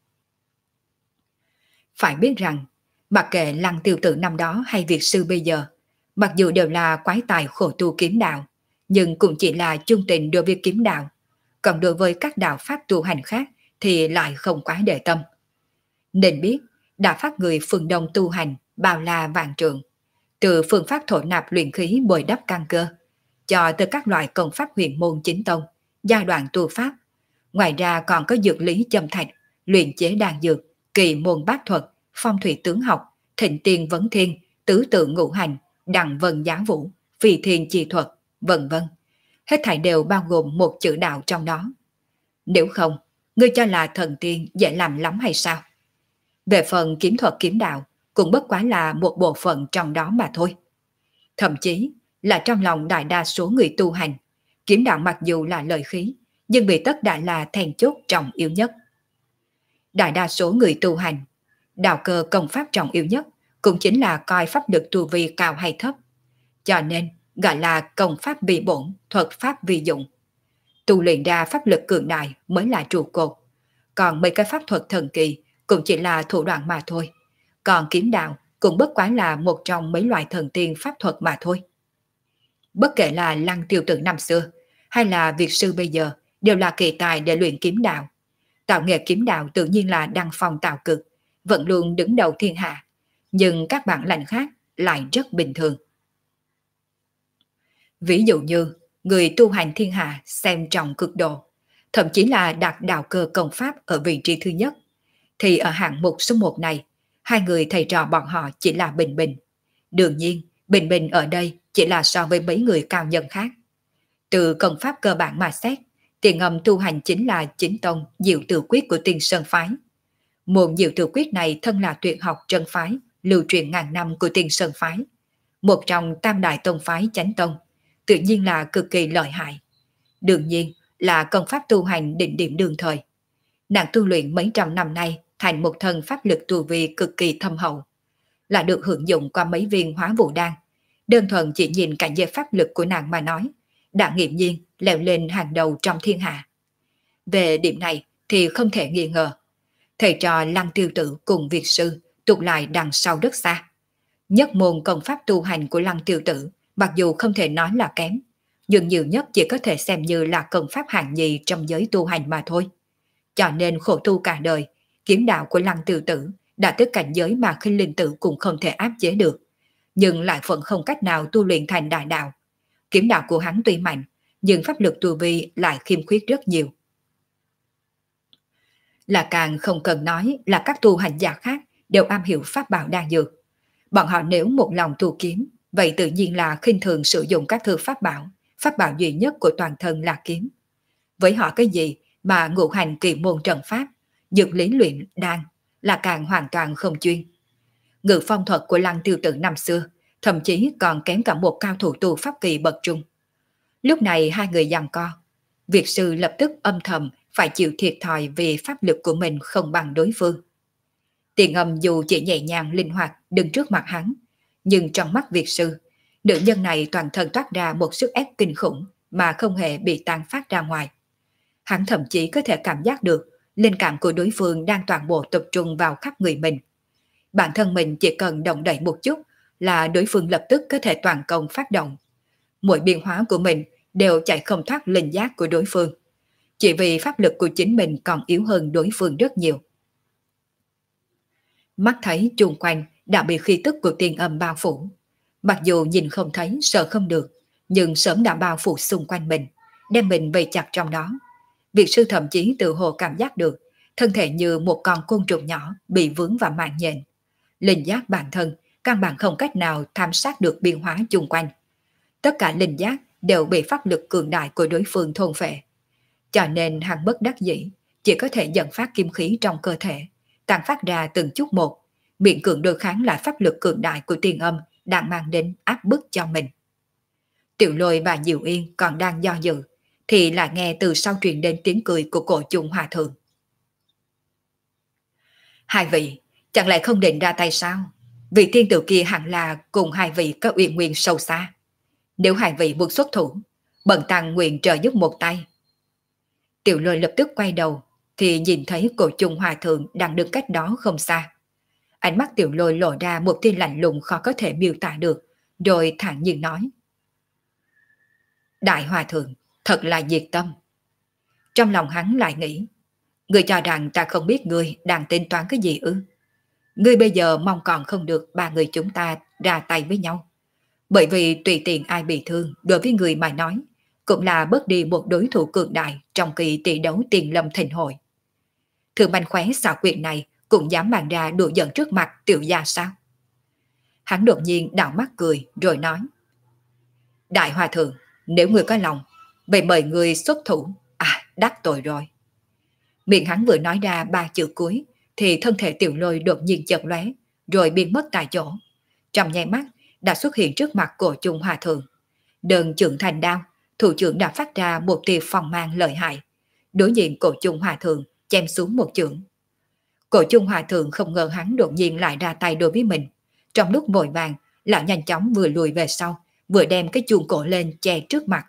Phải biết rằng, mặc kệ Lăng Tiêu Tử năm đó hay Việt Sư bây giờ, mặc dù đều là quái tài khổ tu kiếm đạo, nhưng cũng chỉ là chung tình đối với kiếm đạo, còn đối với các đạo pháp tu hành khác thì lại không quá để tâm. Nên biết, đạo pháp người phương Đông tu hành bao la vạn trượng, từ phương pháp thổ nạp luyện khí bồi đắp căn cơ, cho tới các loại công pháp huyền môn chính tông, giai đoạn tu pháp. Ngoài ra còn có dược lý châm thạch, luyện chế đan dược, kỳ môn bát thuật, phong thủy tướng học, thịnh tiên vấn thiên, tứ tự ngũ hành, đằng vân giá vũ, phi thiên chi thuật, vân vân. Hết thảy đều bao gồm một chữ đạo trong đó. Nếu không, ngươi cho là thần tiên dễ làm lắm hay sao? Về phần kiếm thuật kiếm đạo, cũng bất quá là một bộ phận trong đó mà thôi. Thậm chí là trong lòng đại đa số người tu hành, kiếm đạo mặc dù là lợi khí, nhưng bị tất đã là then chốt trọng yếu nhất. Đại đa số người tu hành, đạo cơ công pháp trọng yếu nhất cũng chính là coi pháp lực tu vi cao hay thấp. Cho nên gọi là công pháp vi bổn, thuật pháp vi dụng. Tu luyện ra pháp lực cường đại mới là trụ cột. Còn mấy cái pháp thuật thần kỳ cũng chỉ là thủ đoạn mà thôi. Còn kiếm đạo cũng bất quá là một trong mấy loại thần tiên pháp thuật mà thôi. Bất kể là Lăng Tiêu Tử năm xưa hay là Việt Sư bây giờ đều là kỳ tài để luyện kiếm đạo. Tạo nghệ kiếm đạo tự nhiên là đăng phong tạo cực, vẫn luôn đứng đầu thiên hạ. Nhưng các bản lãnh khác lại rất bình thường. Ví dụ như người tu hành thiên hạ xem trọng cực độ, thậm chí là đặt đạo cơ công pháp ở vị trí thứ nhất, thì ở hạng mục số 1 này, hai người thầy trò bọn họ chỉ là bình bình. Đương nhiên, bình bình ở đây chỉ là so với mấy người cao nhân khác. Từ công pháp cơ bản mà xét, Tiền Âm tu hành chính là chính tông Diệu Tử Quyết của Tiên Sơn Phái. Môn Diệu Tử Quyết này thân là tuyệt học trân phái, lưu truyền ngàn năm của Tiên Sơn Phái. Một trong tam đại tông phái chánh tông, tự nhiên là cực kỳ lợi hại. Đương nhiên là công pháp tu hành đỉnh điểm đương thời. Nàng tu luyện mấy trăm năm nay thành một thân pháp lực tu vi cực kỳ thâm hậu, là được hưởng dụng qua mấy viên hóa vũ đan. Đơn thuần chỉ nhìn cảnh giới pháp lực của nàng mà nói, đã nghiễm nhiên leo lên hàng đầu trong thiên hạ. Về điểm này thì không thể nghi ngờ, thầy trò Lăng Tiêu Tử cùng Việt Sư tụt lại đằng sau rất xa. Nhất môn công pháp tu hành của Lăng Tiêu Tử mặc dù không thể nói là kém, nhưng nhiều nhất chỉ có thể xem như là công pháp hạng nhì trong giới tu hành mà thôi. Cho nên khổ tu cả đời, kiếm đạo của Lăng Tiêu Tử đã tới cảnh giới mà Khinh Linh Tử cũng không thể áp chế được, nhưng lại vẫn không cách nào tu luyện thành đại đạo. Kiếm đạo của hắn tuy mạnh, nhưng pháp lực tu vi lại khiêm khuyết rất nhiều. Là càng không cần nói là các tu hành giả khác đều am hiểu pháp bảo đan dược. Bọn họ nếu một lòng tu kiếm, vậy tự nhiên là khinh thường sử dụng các thư pháp bảo duy nhất của toàn thân là kiếm. Với họ cái gì mà ngũ hành kỳ môn trận pháp, dược lý luyện đan là càng hoàn toàn không chuyên. Ngự phong thuật của Lăng Tiêu Tử năm xưa thậm chí còn kém cả một cao thủ tu pháp kỳ bậc trung. Lúc này hai người giằng co, Việt Sư lập tức âm thầm phải chịu thiệt thòi vì pháp lực của mình không bằng đối phương. Tiền Âm dù chỉ nhẹ nhàng linh hoạt đứng trước mặt hắn, nhưng trong mắt Việt Sư, nữ nhân này toàn thân toát ra một sức ép kinh khủng mà không hề bị tan phát ra ngoài. Hắn thậm chí có thể cảm giác được linh cảm của đối phương đang toàn bộ tập trung vào khắp người mình. Bản thân mình chỉ cần động đậy một chút là đối phương lập tức có thể toàn công phát động. Mỗi biến hóa của mình đều chạy không thoát linh giác của đối phương. Chỉ vì pháp lực của chính mình còn yếu hơn đối phương rất nhiều. Mắt thấy chung quanh đã bị khí tức của tiên âm bao phủ. Mặc dù nhìn không thấy, sợ không được, nhưng sớm đã bao phủ xung quanh mình, đem mình vây chặt trong đó. Việt sư thậm chí tự hồ cảm giác được, thân thể như một con côn trùng nhỏ bị vướng vào mạng nhện. Linh giác bản thân, căn bản không cách nào tham sát được biến hóa chung quanh. Tất cả linh giác đều bị pháp lực cường đại của đối phương thôn phệ. Cho nên hắn bất đắc dĩ, chỉ có thể dẫn phát kim khí trong cơ thể, tàn phát ra từng chút một, miễn cường đối kháng lại pháp lực cường đại của tiên âm đang mang đến áp bức cho mình. Tiểu Lôi và Diệu Yên còn đang do dự, thì lại nghe từ sau truyền đến tiếng cười của cổ chung hòa thượng. Hai vị, chẳng lẽ không định ra tay sao? Vị thiên tử kia hẳn là cùng hai vị có uyên nguyên sâu xa. Nếu hai vị muốn xuất thủ, bần tăng nguyện trợ giúp một tay. Tiểu Lôi lập tức quay đầu, thì nhìn thấy cổ chung hòa thượng đang đứng cách đó không xa. Ánh mắt Tiểu Lôi lộ ra một tia lạnh lùng khó có thể miêu tả được, rồi thản nhiên nói. Đại hòa thượng, thật là nhiệt tâm. Trong lòng hắn lại nghĩ, ngươi cho rằng ta không biết ngươi đang tính toán cái gì ư? Ngươi bây giờ mong còn không được ba người chúng ta ra tay với nhau. Bởi vì tùy tiện ai bị thương đối với người mà nói, cũng là bớt đi một đối thủ cường đại trong kỳ tỷ đấu tiền lâm thịnh hội. Thường manh khóe xảo quyệt này cũng dám bàn ra đùa giận trước mặt tiểu gia sao? Hắn đột nhiên đảo mắt cười rồi nói. Đại hòa thượng, nếu ngươi có lòng, vậy mời ngươi xuất thủ. À, đắc tội rồi. Miệng hắn vừa nói ra ba chữ cuối, thì thân thể Tiểu Lôi đột nhiên chợt lóe, rồi biến mất tại chỗ. Trong nháy mắt đã xuất hiện trước mặt của chung hòa thượng. Đơn trưởng thành đao, thủ trưởng đã phát ra một tia phong mang lợi hại. Đối diện cổ chung hòa thượng chém xuống một chưởng. Cổ chung hòa thượng không ngờ hắn đột nhiên lại ra tay đối với mình. Trong lúc vội vàng, lão nhanh chóng vừa lùi về sau, vừa đem cái chuông cổ lên che trước mặt.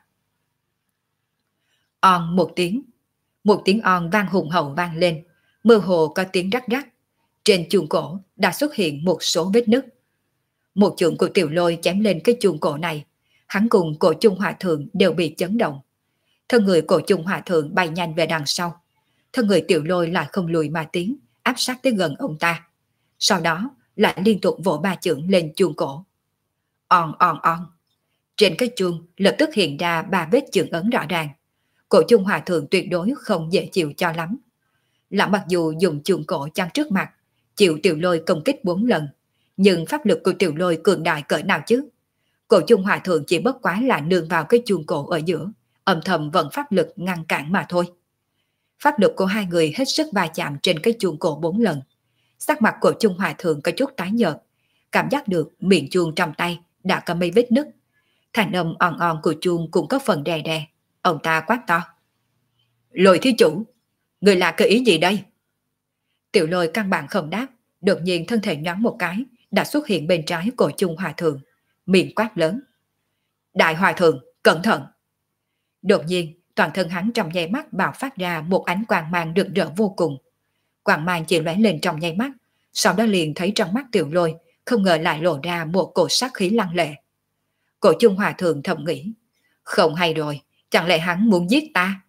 On một tiếng on vang hùng hậu vang lên, mơ hồ có tiếng rắc rắc. Trên chuông cổ đã xuất hiện một số vết nứt. Một chưởng của Tiểu Lôi chém lên cái chuông cổ này, hắn cùng cổ chung hòa thượng đều bị chấn động. Thân người cổ chung hòa thượng bay nhanh về đằng sau, thân người Tiểu Lôi lại không lùi mà tiến, áp sát tới gần ông ta. Sau đó lại liên tục vỗ ba chưởng lên chuông cổ. On on on. Trên cái chuông lập tức hiện ra ba vết chưởng ấn rõ ràng. Cổ chung hòa thượng tuyệt đối không dễ chịu cho lắm. Lão mặc dù dùng chuông cổ chắn trước mặt, chịu Tiểu Lôi công kích 4 lần, nhưng pháp lực của Tiểu Lôi cường đại cỡ nào chứ? Cổ chung hòa thượng chỉ bất quá là nương vào cái chuông cổ ở giữa, âm thầm vận pháp lực ngăn cản mà thôi. Pháp lực của hai người hết sức va chạm trên cái chuông cổ 4 lần. Sắc mặt của chung hòa thượng có chút tái nhợt, cảm giác được miệng chuông trong tay đã có mấy vết nứt. Thành âm on on của chuông cũng có phần đè đè. Ông ta quát to. Lôi thí chủ, người là cái ý gì đây? Tiểu Lôi căn bản không đáp, đột nhiên thân thể nhoáng một cái, đã xuất hiện bên trái cổ chung hòa thượng, miệng quát lớn. Đại hòa thượng, cẩn thận! Đột nhiên, toàn thân hắn trong nháy mắt bạo phát ra một ánh quang mang rực rỡ vô cùng. Quang mang chỉ lóe lên trong nháy mắt, sau đó liền thấy trong mắt Tiểu Lôi không ngờ lại lộ ra một cổ sát khí lăng lệ. Cổ chung hòa thượng thầm nghĩ, không hay rồi, chẳng lẽ hắn muốn giết ta?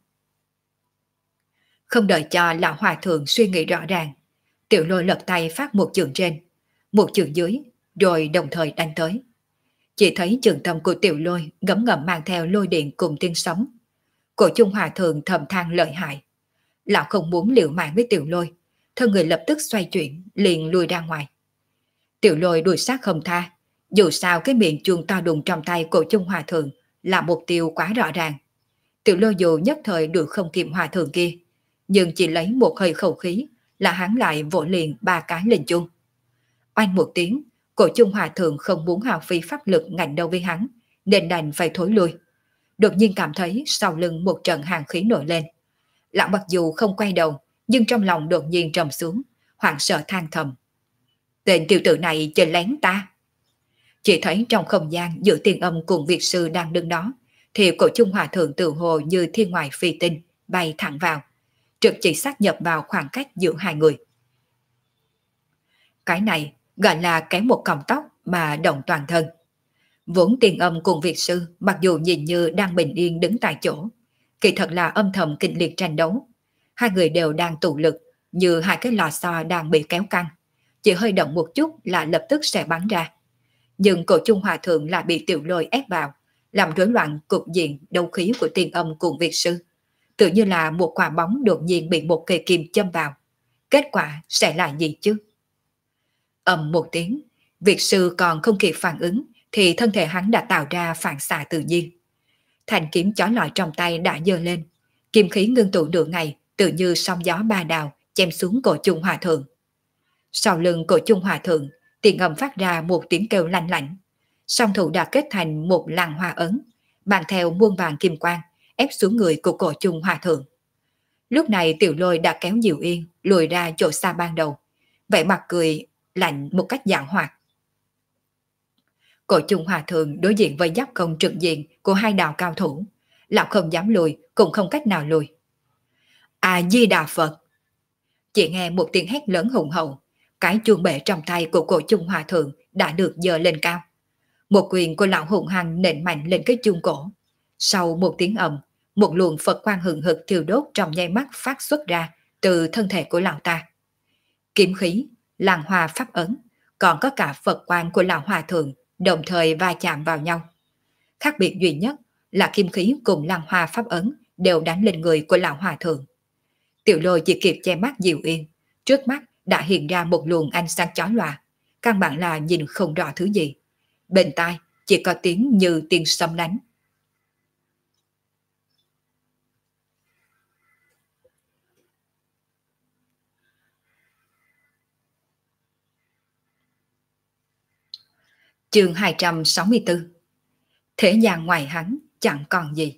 Không đợi cho lão hòa thượng suy nghĩ rõ ràng, Tiểu Lôi lật tay phát một chưởng trên, một chưởng dưới, rồi đồng thời đánh tới. Chỉ thấy trường tâm của Tiểu Lôi ngấm ngầm mang theo lôi điện cùng tiếng sóng. Cổ chung hòa thượng thầm than lợi hại. Lão không muốn liều mạng với Tiểu Lôi, thân người lập tức xoay chuyển, liền lùi ra ngoài. Tiểu Lôi đuổi sát không tha, dù sao cái miệng chuông to đùng trong tay cổ chung hòa thượng là mục tiêu quá rõ ràng. Tiểu Lôi dù nhất thời đuổi không kịp hòa thượng kia, nhưng chỉ lấy một hơi khẩu khí là hắn lại vỗ liền 3 cái lên chuông. Oanh một tiếng, cổ chung hòa thượng không muốn hao phí pháp lực ngạnh đâu với hắn, nên đành phải thối lui. Đột nhiên cảm thấy sau lưng một trận hàn khí nổi lên. Lão mặc dù không quay đầu, nhưng trong lòng đột nhiên trầm xuống, hoảng sợ than thầm. Tên tiểu tử này chơi lén ta. Chỉ thấy trong không gian giữa Tiên Âm cùng Việt sư đang đứng đó, thì cổ chung hòa thượng tự hồ như thiên ngoại phi tinh bay thẳng vào. trực chỉ sát nhập vào khoảng cách giữa hai người. Cái này gọi là kéo một cọng tóc mà động toàn thân. Vốn Tiền Âm cùng Việt Sư mặc dù nhìn như đang bình yên đứng tại chỗ, kỳ thật là âm thầm kịch liệt tranh đấu. Hai người đều đang tụ lực, như hai cái lò xo đang bị kéo căng. Chỉ hơi động một chút là lập tức sẽ bắn ra. Nhưng Cổ Chung Hòa Thượng lại bị Tiểu Lôi ép vào, làm rối loạn cục diện đấu khí của Tiền Âm cùng Việt Sư. Tự như là một quả bóng đột nhiên bị một cây kim châm vào. Kết quả sẽ là gì chứ? Ầm một tiếng, Việt Sư còn không kịp phản ứng thì thân thể hắn đã tạo ra phản xạ tự nhiên. Thanh kiếm chói lọi trong tay đã giơ lên, kim khí ngưng tụ nửa ngày, tự như sóng gió ba đào chém xuống Cổ Chung Hòa Thượng. Sau lưng Cổ Chung Hòa Thượng, Tiền Âm phát ra một tiếng kêu lanh lảnh. Song thủ đã kết thành một làn hoa ấn, mang theo muôn vàng kim quang ép xuống người của Cổ Chung Hòa Thượng. Lúc này Tiểu Lôi đã kéo Diệu Yên lùi ra chỗ xa ban đầu, vậy mặt cười lạnh một cách giảng hoạt. Cổ Chung Hòa Thượng đối diện với giáp công trực diện của hai đạo cao thủ, lão không dám lùi, cũng không cách nào lùi. A Di Đà Phật! Chỉ nghe một tiếng hét lớn hùng hậu, cái chuông bể trong tay của Cổ Chung Hòa Thượng đã được giơ lên cao. Một quyền của lão hùng hăng nện mạnh lên cái chuông cổ. Sau một tiếng ầm, một luồng Phật quang hừng hực thiêu đốt trong nháy mắt phát xuất ra từ thân thể của lão ta. Kiếm khí, làn hoa pháp ấn, còn có cả Phật quang của lão hòa thượng đồng thời va chạm vào nhau. Khác biệt duy nhất là kim khí cùng làn hoa pháp ấn đều đánh lên người của lão hòa thượng. Tiểu Lôi chỉ kịp che mắt Diệu Yên, trước mắt đã hiện ra một luồng ánh sáng chói lòa, căn bản là nhìn không rõ thứ gì. Bên tai chỉ có tiếng như tiếng sấm đánh. Chương 264. Thế gian ngoài hắn chẳng còn gì.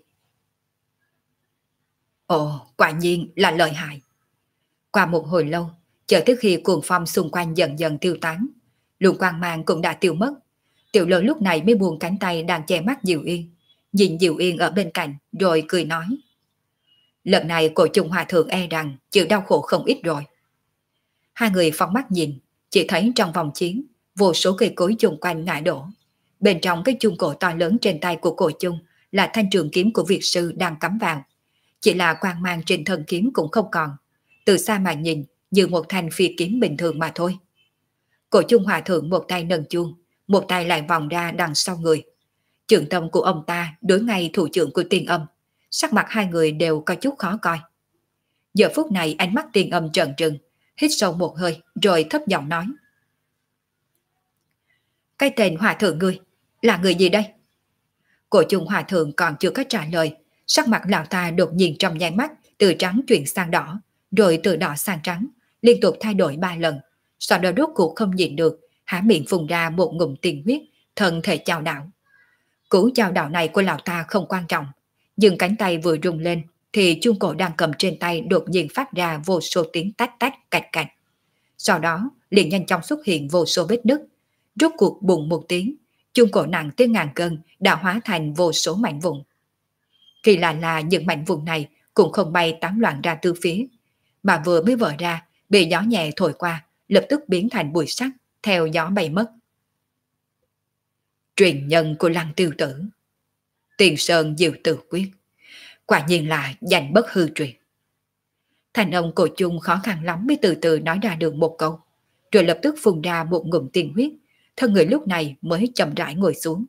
Ồ, quả nhiên là lợi hại. Qua một hồi lâu, chờ tới khi cuồng phong xung quanh dần dần tiêu tán, luồng quang mang cũng đã tiêu mất. Tiểu Lôi lúc này mới buông cánh tay đang che mắt Diệu Yên, nhìn Diệu Yên ở bên cạnh rồi cười nói: lần này Cổ Chung Hòa Thượng e rằng chịu đau khổ không ít rồi. Hai người phóng mắt nhìn, chỉ thấy trong vòng chiến, vô số cây cối chung quanh ngã đổ. Bên trong cái chuông cổ to lớn trên tay của Cổ Chung là thanh trường kiếm của Việt Sư đang cắm vào. Chỉ là quang mang trên thân kiếm cũng không còn, từ xa mà nhìn như một thanh phi kiếm bình thường mà thôi. Cổ Chung Hòa Thượng một tay nâng chuông, một tay lại vòng ra đằng sau người. Trượng tâm của ông ta đối ngay thủ trưởng của Tiền Âm, sắc mặt hai người đều có chút khó coi. Giờ phút này ánh mắt Tiền Âm trợn trừng, hít sâu một hơi rồi thấp giọng nói: cái tên hòa thượng ngươi là người gì đây? Cổ Chung Hòa Thượng còn chưa có trả lời, sắc mặt lão ta đột nhiên trong nháy mắt từ trắng chuyển sang đỏ, rồi từ đỏ sang trắng, liên tục thay đổi 3 lần. Sau đó rốt cuộc không nhịn được, há miệng phun ra một ngụm tiền huyết, thân thể chao đảo. Cú chao đảo này của lão ta không quan trọng, nhưng cánh tay vừa rung lên thì chuông cổ đang cầm trên tay đột nhiên phát ra vô số tiếng tách tách cạch cạch. Sau đó liền nhanh chóng xuất hiện vô số vết nứt. Rốt cuộc bùng một tiếng, chuông cổ nặng tới ngàn cân đã hóa thành vô số mảnh vụn. Kỳ lạ là những mảnh vụn này cũng không bay tán loạn ra từ phía, mà vừa mới vỡ ra, bị gió nhẹ thổi qua, lập tức biến thành bụi sắt, theo gió bay mất. Truyền nhân của Lăng Tiêu Tử, Tiền Sơn Diệu Tử Quyết, quả nhiên là danh bất hư truyền. Thành ông Cổ Chung khó khăn lắm mới từ từ nói ra được một câu, rồi lập tức phun ra một ngụm tiên huyết, thân người lúc này mới chậm rãi ngồi xuống.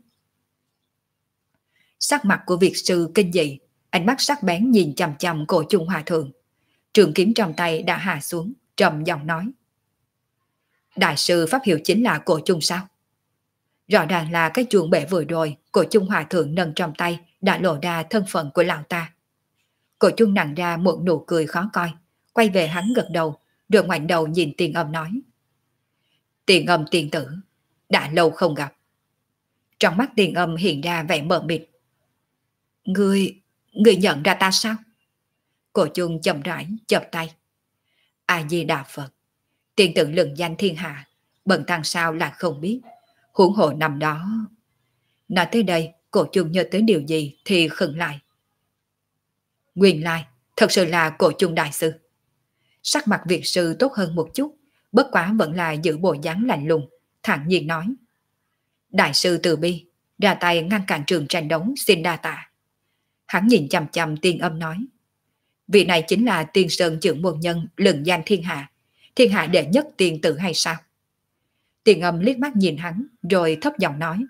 Sắc mặt của Việt Sư kinh dị, ánh mắt sắc bén nhìn chằm chằm Cổ Chung Hòa Thượng. Trường kiếm trong tay đã hạ xuống, trầm giọng nói: đại sư pháp hiệu chính là Cổ Chung sao? Rõ ràng là cái chuông bể vừa rồi Cổ Chung Hòa Thượng nâng trong tay đã lộ ra thân phận của lão ta. Cổ Chung nặng ra một nụ cười khó coi, quay về hắn gật đầu, rồi ngoảnh đầu nhìn Tiền Âm nói: Tiền Âm tiền tử, đã lâu không gặp. Trong mắt Tiền Âm hiện ra vẻ mờ mịt. Ngươi nhận ra ta sao? Cổ Chung chậm rãi chập tay: A Di Đà Phật, tiền tử lừng danh thiên hạ, bần tăng sao là không biết, huống hồ năm đó. Nói tới đây, Cổ Chung nhớ tới điều gì thì khựng lại. Nguyên lai, thật sự là Cổ Chung đại sư. Sắc mặt Việt sư tốt hơn một chút, bất quá vẫn là giữ bộ dáng lạnh lùng, thản nhiên nói. Đại sư từ bi, ra tay ngăn cản trường tranh đấu xin đa tạ. Hắn nhìn chằm chằm Tiên Âm nói. Vị này chính là Tiên Sơn trưởng môn nhân lừng danh thiên hạ đệ nhất tiên tử hay sao? Tiên Âm liếc mắt nhìn hắn rồi thấp giọng nói.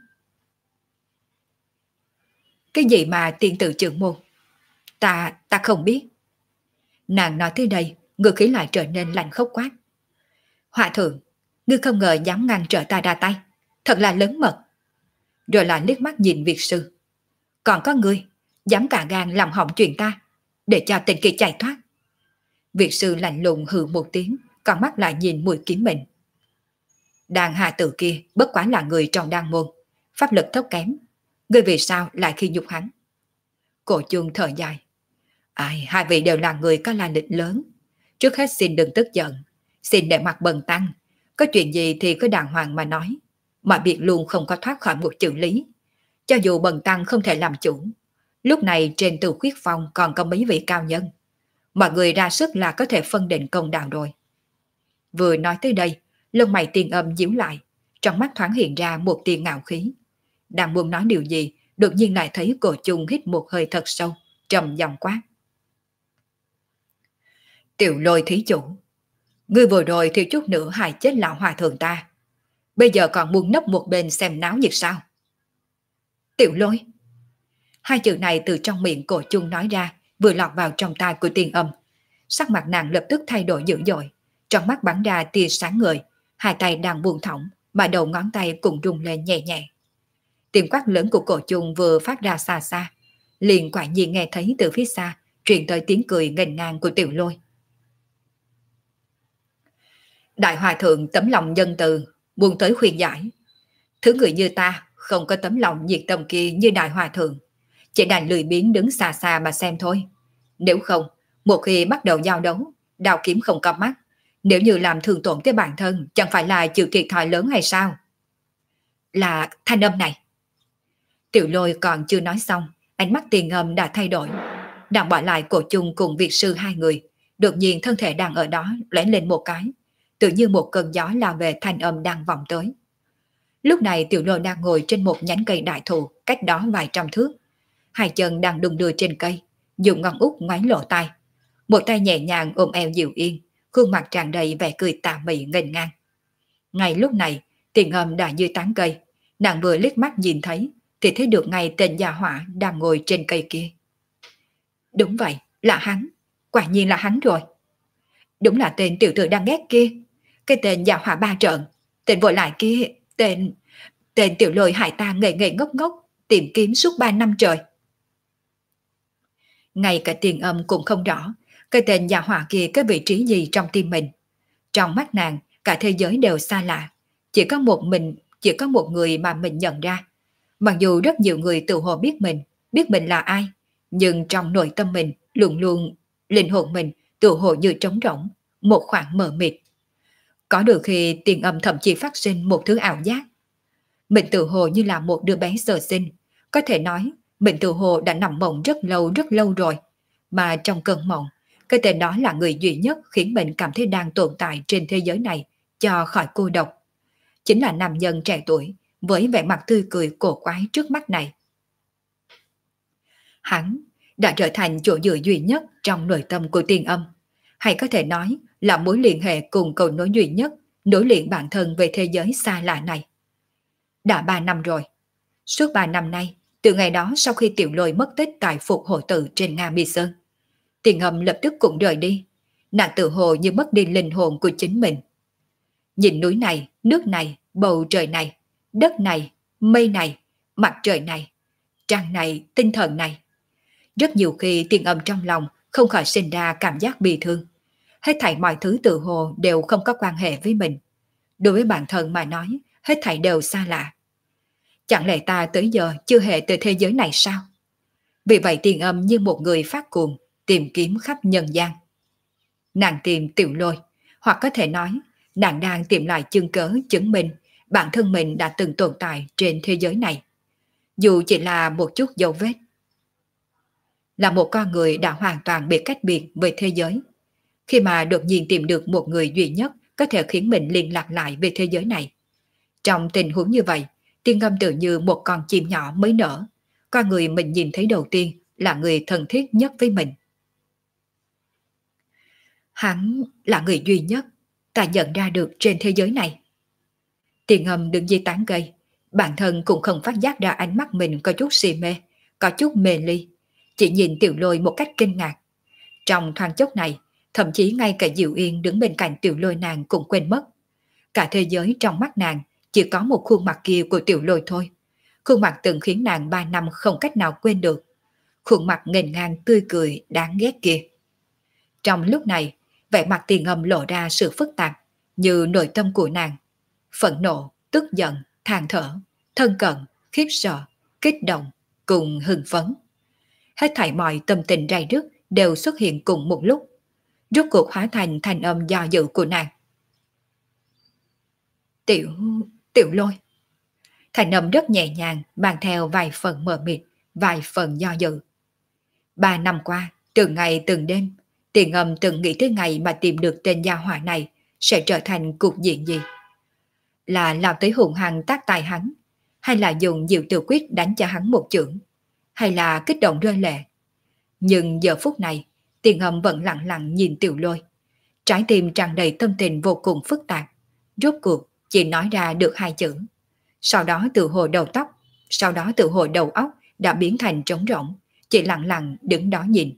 Cái gì mà tiên tử trưởng môn? Ta không biết. Nàng nói tới đây, ngữ khí lại trở nên lạnh khốc quát. Hòa thượng, ngươi không ngờ dám ngăn trở ta ra tay, thật là lớn mật. Rồi lại liếc mắt nhìn Việt sư. Còn có ngươi, dám cả gan làm hỏng chuyện ta, để cho tên kia chạy thoát. Việt sư lạnh lùng hừ một tiếng, con mắt lại nhìn Mùi Kiếm mình. Đàn hạ tử kia bất quá là người trong đan môn, pháp lực thấp kém. Ngươi vì sao lại khi nhục hắn? Cổ Chung thở dài. Ai, hai vị đều là người có lai lịch lớn. Trước hết xin đừng tức giận, xin để mặt bần tăng. Có chuyện gì thì cứ đàng hoàng mà nói, mà biệt luôn không có thoát khỏi một chữ lý. Cho dù bần tăng không thể làm chủ, lúc này trên Từ Khuyết Phong còn có mấy vị cao nhân. Mọi người ra sức là có thể phân định công đạo rồi. Vừa nói tới đây, lông mày Tiên Âm díu lại, trong mắt thoáng hiện ra một tia ngạo khí. Đang muốn nói điều gì, đột nhiên lại thấy Cổ Chung hít một hơi thật sâu, trầm giọng quát. Tiểu Lôi thí chủ, ngươi vừa rồi thiếu chút nữa hại chết lão hòa thượng ta. Bây giờ còn muốn nấp một bên xem náo nhiệt sao? Tiểu Lôi. Hai chữ này từ trong miệng Cổ Chung nói ra, vừa lọt vào trong tai của Tiên Âm. Sắc mặt nàng lập tức thay đổi dữ dội, trong mắt bắn ra tia sáng ngời, hai tay đang buông thõng, mà đầu ngón tay cũng rung lên nhẹ nhẹ. Tiếng quát lớn của Cổ Chung vừa phát ra xa xa, liền quả nhiên nghe thấy từ phía xa truyền tới tiếng cười nghênh ngang của Tiểu Lôi. Đại hòa thượng tấm lòng nhân từ, buông tới khuyên giải. Thứ người như ta không có tấm lòng nhiệt tâm kia như đại hòa thượng, chỉ đành lười biếng đứng xa xa mà xem thôi. Nếu không, một khi bắt đầu giao đấu, đao kiếm không có mắt, nếu như làm thương tổn tới bản thân, chẳng phải là chịu thiệt thòi lớn hay sao? Là thanh âm này. Tiểu Lôi còn chưa nói xong, ánh mắt Tiền Âm đã thay đổi. Nàng bỏ lại Cổ Chung cùng Việt sư hai người, đột nhiên thân thể đang ở đó lóe lên một cái, tự như một cơn gió lao về thanh âm đang vọng tới. Lúc này Tiểu Lôi đang ngồi trên một nhánh cây đại thụ cách đó vài trăm thước, hai chân đang đung đưa trên cây, dùng ngón út ngoáy lỗ tai, một tay nhẹ nhàng ôm eo dịu yên, khuôn mặt tràn đầy vẻ cười tà mị nghênh ngang. Ngay lúc này, Tiền Âm đã dưới tán cây, nàng vừa liếc mắt nhìn thấy thì thấy được ngay tên gia hỏa đang ngồi trên cây kia. Đúng vậy, là hắn, quả nhiên là hắn rồi. Đúng là tên tiểu tử đang ghét kia, cái tên gia hỏa ba trợn, tên vội lại kia, tên Tiểu Lôi hại ta ngây ngây ngốc ngốc, tìm kiếm suốt 3 năm trời. Ngay cả Tiền Âm cũng không rõ, cái tên gia hỏa kia có vị trí gì trong tim mình. Trong mắt nàng, cả thế giới đều xa lạ, chỉ có một người mà mình nhận ra. Mặc dù rất nhiều người tự hồ biết mình là ai, nhưng trong nội tâm mình luôn luôn linh hồn mình tự hồ như trống rỗng, một khoảng mờ mịt. Có đôi khi Tiền Âm thậm chí phát sinh một thứ ảo giác. Mình tự hồ như là một đứa bé sơ sinh, có thể nói mình tự hồ đã nằm mộng rất lâu rồi, mà trong cơn mộng, cái tên đó là người duy nhất khiến mình cảm thấy đang tồn tại trên thế giới này cho khỏi cô độc. Chính là nam nhân trẻ tuổi với vẻ mặt tươi cười cổ quái trước mắt này. Hắn đã trở thành chỗ dựa duy nhất trong nội tâm của Tiên Âm, hay có thể nói là mối liên hệ cùng cầu nối duy nhất nối liền bản thân về thế giới xa lạ này. Đã 3 năm rồi. Suốt 3 năm nay, từ ngày đó sau khi Tiểu Lôi mất tích tại Phục Hộ Tự trên Nga Mi Sơn, Tiền Âm lập tức cũng rời đi. Nàng tự hồ như mất đi linh hồn của chính mình. Nhìn núi này, nước này, bầu trời này, đất này, mây này, mặt trời này, trăng này, tinh thần này. Rất nhiều khi Tiền Âm trong lòng không khỏi sinh ra cảm giác bi thương. Hết thảy mọi thứ tự hồ đều không có quan hệ với mình. Đối với bản thân mà nói, hết thảy đều xa lạ. Chẳng lẽ ta tới giờ chưa hề từ thế giới này sao? Vì vậy Tiền Âm như một người phát cuồng, tìm kiếm khắp nhân gian. Nàng tìm Tiểu Lôi, hoặc có thể nói, nàng đang tìm lại chứng cớ chứng minh bản thân mình đã từng tồn tại trên thế giới này. Dù chỉ là một chút dấu vết. Là một con người đã hoàn toàn bị cách biệt với thế giới. khi mà đột nhiên tìm được một người duy nhất có thể khiến mình liên lạc lại về thế giới này. Trong tình huống như vậy, Tiên Ngâm tự như một con chim nhỏ mới nở, con người mình nhìn thấy đầu tiên là người thân thiết nhất với mình. Hắn là người duy nhất ta nhận ra được trên thế giới này. Tiên Ngâm đứng dưới tán cây, bản thân cũng không phát giác ra ánh mắt mình có chút si mê, có chút mê ly, chỉ nhìn Tiểu Lôi một cách kinh ngạc. Trong thoáng chốc này, thậm chí ngay cả Diệu Yên đứng bên cạnh Tiểu Lôi nàng cũng quên mất. Cả thế giới trong mắt nàng chỉ có một khuôn mặt kia của Tiểu Lôi thôi. Khuôn mặt từng khiến nàng 3 năm không cách nào quên được. Khuôn mặt nghênh ngang tươi cười đáng ghét kia. Trong lúc này, vẻ mặt Tiền Ngâm lộ ra sự phức tạp như nội tâm của nàng. Phẫn nộ, tức giận, than thở, thân cận, khiếp sợ, kích động, cùng hưng phấn. Hết thảy mọi tâm tình ray rứt đều xuất hiện cùng một lúc. Rốt cuộc hóa thành thanh âm do dự của nàng. Tiểu Lôi. Thành âm rất nhẹ nhàng, mang theo vài phần mờ mịt, vài phần do dự. 3 năm qua, từng ngày từng đêm, Tiền Ngâm từng nghĩ tới ngày mà tìm được tên gia hỏa này sẽ trở thành cục diện gì. Là lao tới hùng hăng tác tài hắn, hay là dùng diệu tử quyết đánh cho hắn một chưởng, hay là kích động rơi lệ. Nhưng giờ phút này, Tiền Ngâm vẫn lặng lặng nhìn Tiểu Lôi. Trái tim tràn đầy tâm tình vô cùng phức tạp. Rốt cuộc chỉ nói ra được 2 chữ. Sau đó tự hồ đầu óc đã biến thành trống rỗng, chỉ lặng lặng đứng đó nhìn.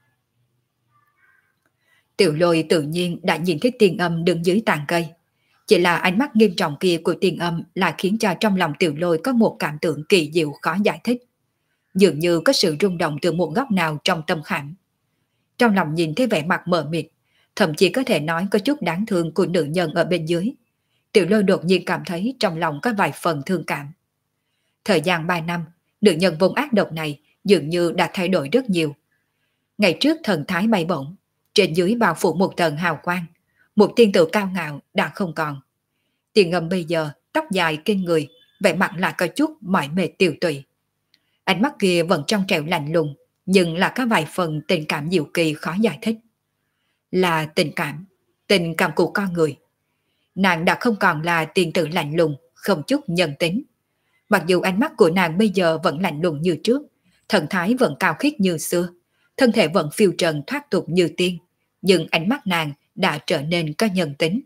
Tiểu Lôi tự nhiên đã nhìn thấy Tiền Âm đứng dưới tàn cây. Chỉ là ánh mắt nghiêm trọng kia của Tiền Âm lại khiến cho trong lòng Tiểu Lôi có một cảm tưởng kỳ diệu khó giải thích. Dường như có sự rung động từ một góc nào trong tâm khảm. Trong lòng nhìn thấy vẻ mặt mờ mịt, thậm chí có thể nói có chút đáng thương của nữ nhân ở bên dưới. Tiểu Lôi đột nhiên cảm thấy trong lòng có vài phần thương cảm. Thời gian 3 năm, nữ nhân vốn ác độc này dường như đã thay đổi rất nhiều. Ngày trước thần thái bay bổng, trên dưới bao phủ một tầng hào quang, một tiên tử cao ngạo đã không còn. Tiền Ngâm bây giờ tóc dài kinh người, vẻ mặt lại có chút mỏi mệt tiều tụy. Ánh mắt kia vẫn trong trẻo lạnh lùng, nhưng là có vài phần tình cảm diệu kỳ khó giải thích. Là tình cảm của con người. Nàng đã không còn là tiên tử lạnh lùng, không chút nhân tính. Mặc dù ánh mắt của nàng bây giờ vẫn lạnh lùng như trước, thần thái vẫn cao khiết như xưa, thân thể vẫn phiêu trần thoát tục như tiên, nhưng ánh mắt nàng đã trở nên có nhân tính.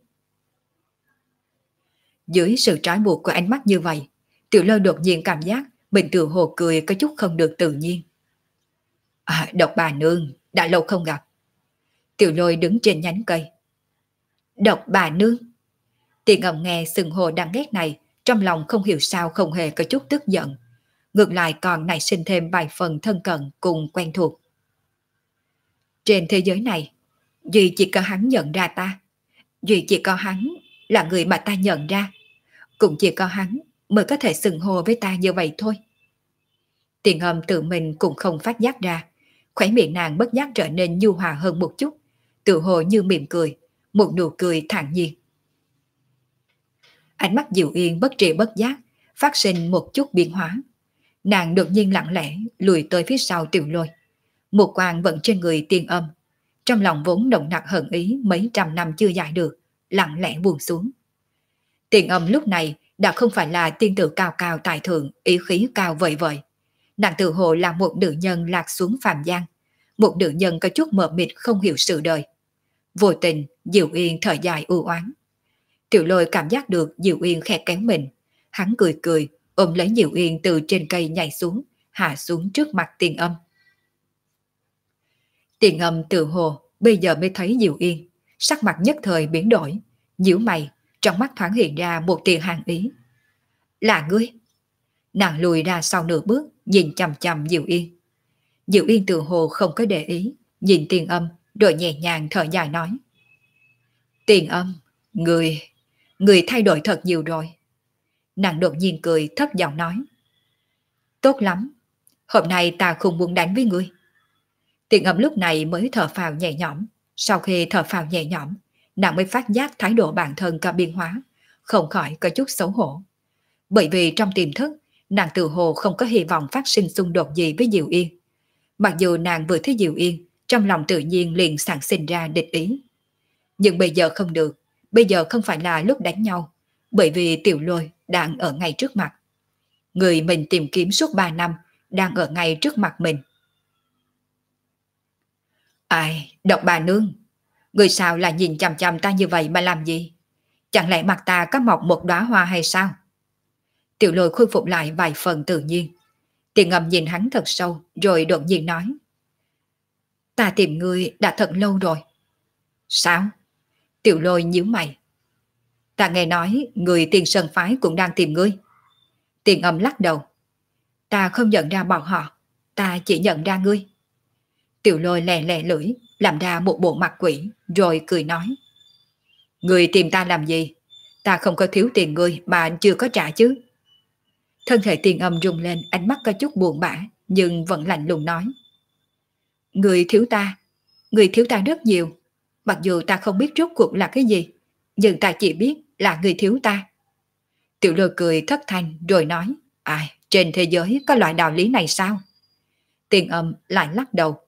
Dưới sự trói buộc của ánh mắt như vậy, Tiểu Lôi đột nhiên cảm giác mình tự hồ cười có chút không được tự nhiên. Độc bà nương, đã lâu không gặp. Tiểu Lôi đứng trên nhánh cây. Độc bà nương. Tiền Ngâm nghe xưng hô đáng ghét này, trong lòng không hiểu sao không hề có chút tức giận. Ngược lại còn nảy sinh thêm vài phần thân cận cùng quen thuộc. Trên thế giới này, duy chỉ có hắn nhận ra ta. Duy chỉ có hắn là người mà ta nhận ra. Cũng chỉ có hắn mới có thể xưng hô với ta như vậy thôi. Tiền Ngâm tự mình cũng không phát giác ra. Khóe miệng nàng bất giác trở nên nhu hòa hơn một chút, tự hồ như mỉm cười, một nụ cười thản nhiên. Ánh mắt Diệu Yên bất tri bất giác phát sinh một chút biến hóa. Nàng đột nhiên lặng lẽ lùi tới phía sau Tiểu Lôi. Một quang vẫn trên người Tiên Âm, trong lòng vốn động nặc hận ý mấy trăm năm chưa giải được, lặng lẽ buông xuống. Tiên Âm lúc này đã không phải là tiên tử cao cao tài thượng, ý khí cao vời vời. Nàng tự hồ là một nữ nhân lạc xuống phàm gian, một nữ nhân có chút mờ mịt không hiểu sự đời. Vô tình, Diệu Yên thở dài u oán. Tiểu Lôi cảm giác được Diệu Yên khẽ kéo mình, hắn cười cười, ôm lấy Diệu Yên từ trên cây nhảy xuống, hạ xuống trước mặt Tiền Âm. Tiền Âm tự hồ bây giờ mới thấy Diệu Yên, sắc mặt nhất thời biến đổi, nhíu mày, trong mắt thoáng hiện ra một tia hàn ý. Là ngươi? Nàng lùi ra sau nửa bước, nhìn chằm chằm Diệu Yên. Diệu Yên tự hồ không có để ý, nhìn Tiền Âm, rồi nhẹ nhàng thở dài nói. Tiền Âm, người thay đổi thật nhiều rồi. Nàng đột nhiên cười thấp giọng nói. Tốt lắm, hôm nay ta không muốn đánh với ngươi. Tiền Âm lúc này mới thở phào nhẹ nhõm. Sau khi thở phào nhẹ nhõm, nàng mới phát giác thái độ bản thân có biến hóa, không khỏi có chút xấu hổ. Bởi vì trong tiềm thức, nàng tự hồ không có hy vọng phát sinh xung đột gì với Diệu Yên. Mặc dù nàng vừa thấy Diệu Yên, trong lòng tự nhiên liền sản sinh ra địch ý. Nhưng bây giờ không được, bây giờ không phải là lúc đánh nhau, bởi vì Tiểu Lôi đang ở ngay trước mặt. Người mình tìm kiếm suốt 3 năm đang ở ngay trước mặt mình. Ai, độc bà nương, người sao là nhìn chằm chằm ta như vậy mà làm gì? Chẳng lẽ mặt ta có mọc một đóa hoa hay sao? Tiểu Lôi khôi phục lại vài phần tự nhiên. Tiền Ngầm nhìn hắn thật sâu rồi đột nhiên nói. Ta tìm ngươi đã thật lâu rồi. Sao? Tiểu Lôi nhíu mày. Ta nghe nói người Tiền Sơn Phái cũng đang tìm ngươi. Tiền Âm lắc đầu. Ta không nhận ra bọn họ, ta chỉ nhận ra ngươi. Tiểu Lôi lè lè lưỡi, làm ra một bộ mặt quỷ, rồi cười nói. Ngươi tìm ta làm gì? Ta không có thiếu tiền ngươi mà chưa có trả chứ. Thân thể Tiền Âm rung lên, ánh mắt có chút buồn bã, nhưng vẫn lạnh lùng nói. Người thiếu ta rất nhiều. Mặc dù ta không biết rốt cuộc là cái gì, nhưng ta chỉ biết là người thiếu ta. Tiểu Lôi cười thất thanh rồi nói. Ai, trên thế giới có loại đạo lý này sao? Tiền Âm lại lắc đầu.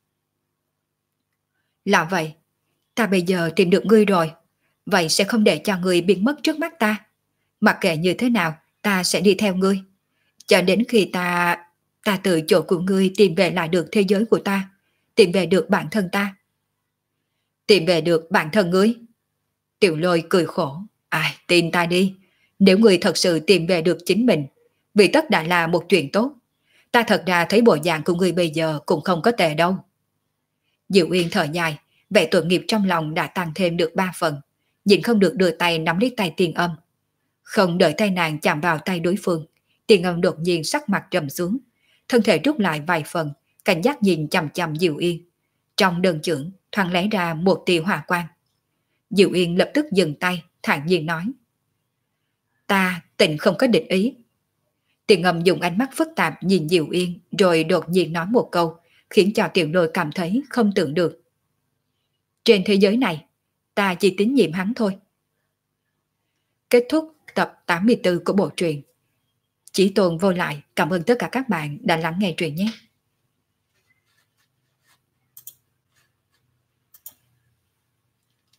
Là vậy, ta bây giờ tìm được ngươi rồi, vậy sẽ không để cho ngươi biến mất trước mắt ta. Mặc kệ như thế nào, ta sẽ đi theo ngươi. Cho đến khi ta từ chỗ của ngươi tìm về lại được thế giới của ta, tìm về được bản thân ta. Tìm về được bản thân ngươi? Tiểu Lôi cười khổ. Ai, tin ta đi. Nếu ngươi thật sự tìm về được chính mình, vì tất đã là một chuyện tốt. Ta thật ra thấy bộ dạng của ngươi bây giờ cũng không có tệ đâu. Diệu Uyên thở dài, vẻ tội nghiệp trong lòng đã tăng thêm được 3 phần. Nhìn không được đưa tay nắm lấy tay Tiền Âm. Không đợi tay nàng chạm vào tay đối phương, Tiền Âm đột nhiên sắc mặt trầm xuống, thân thể rút lại vài phần, cảnh giác nhìn chằm chằm Diệu Uyên. Trong đơn chưởng thoáng lóe ra một tia hỏa quang. Diệu Uyên lập tức dừng tay, thản nhiên nói. Ta tình không có định ý. Tiền Âm dùng ánh mắt phức tạp nhìn Diệu Uyên, rồi đột nhiên nói một câu, khiến cho Tiểu Lôi cảm thấy không tưởng được. Trên thế giới này, ta chỉ tín nhiệm hắn thôi. Kết thúc tập 84 của bộ truyện. Chí Tôn Vô Lại cảm ơn tất cả các bạn đã lắng nghe truyện nhé.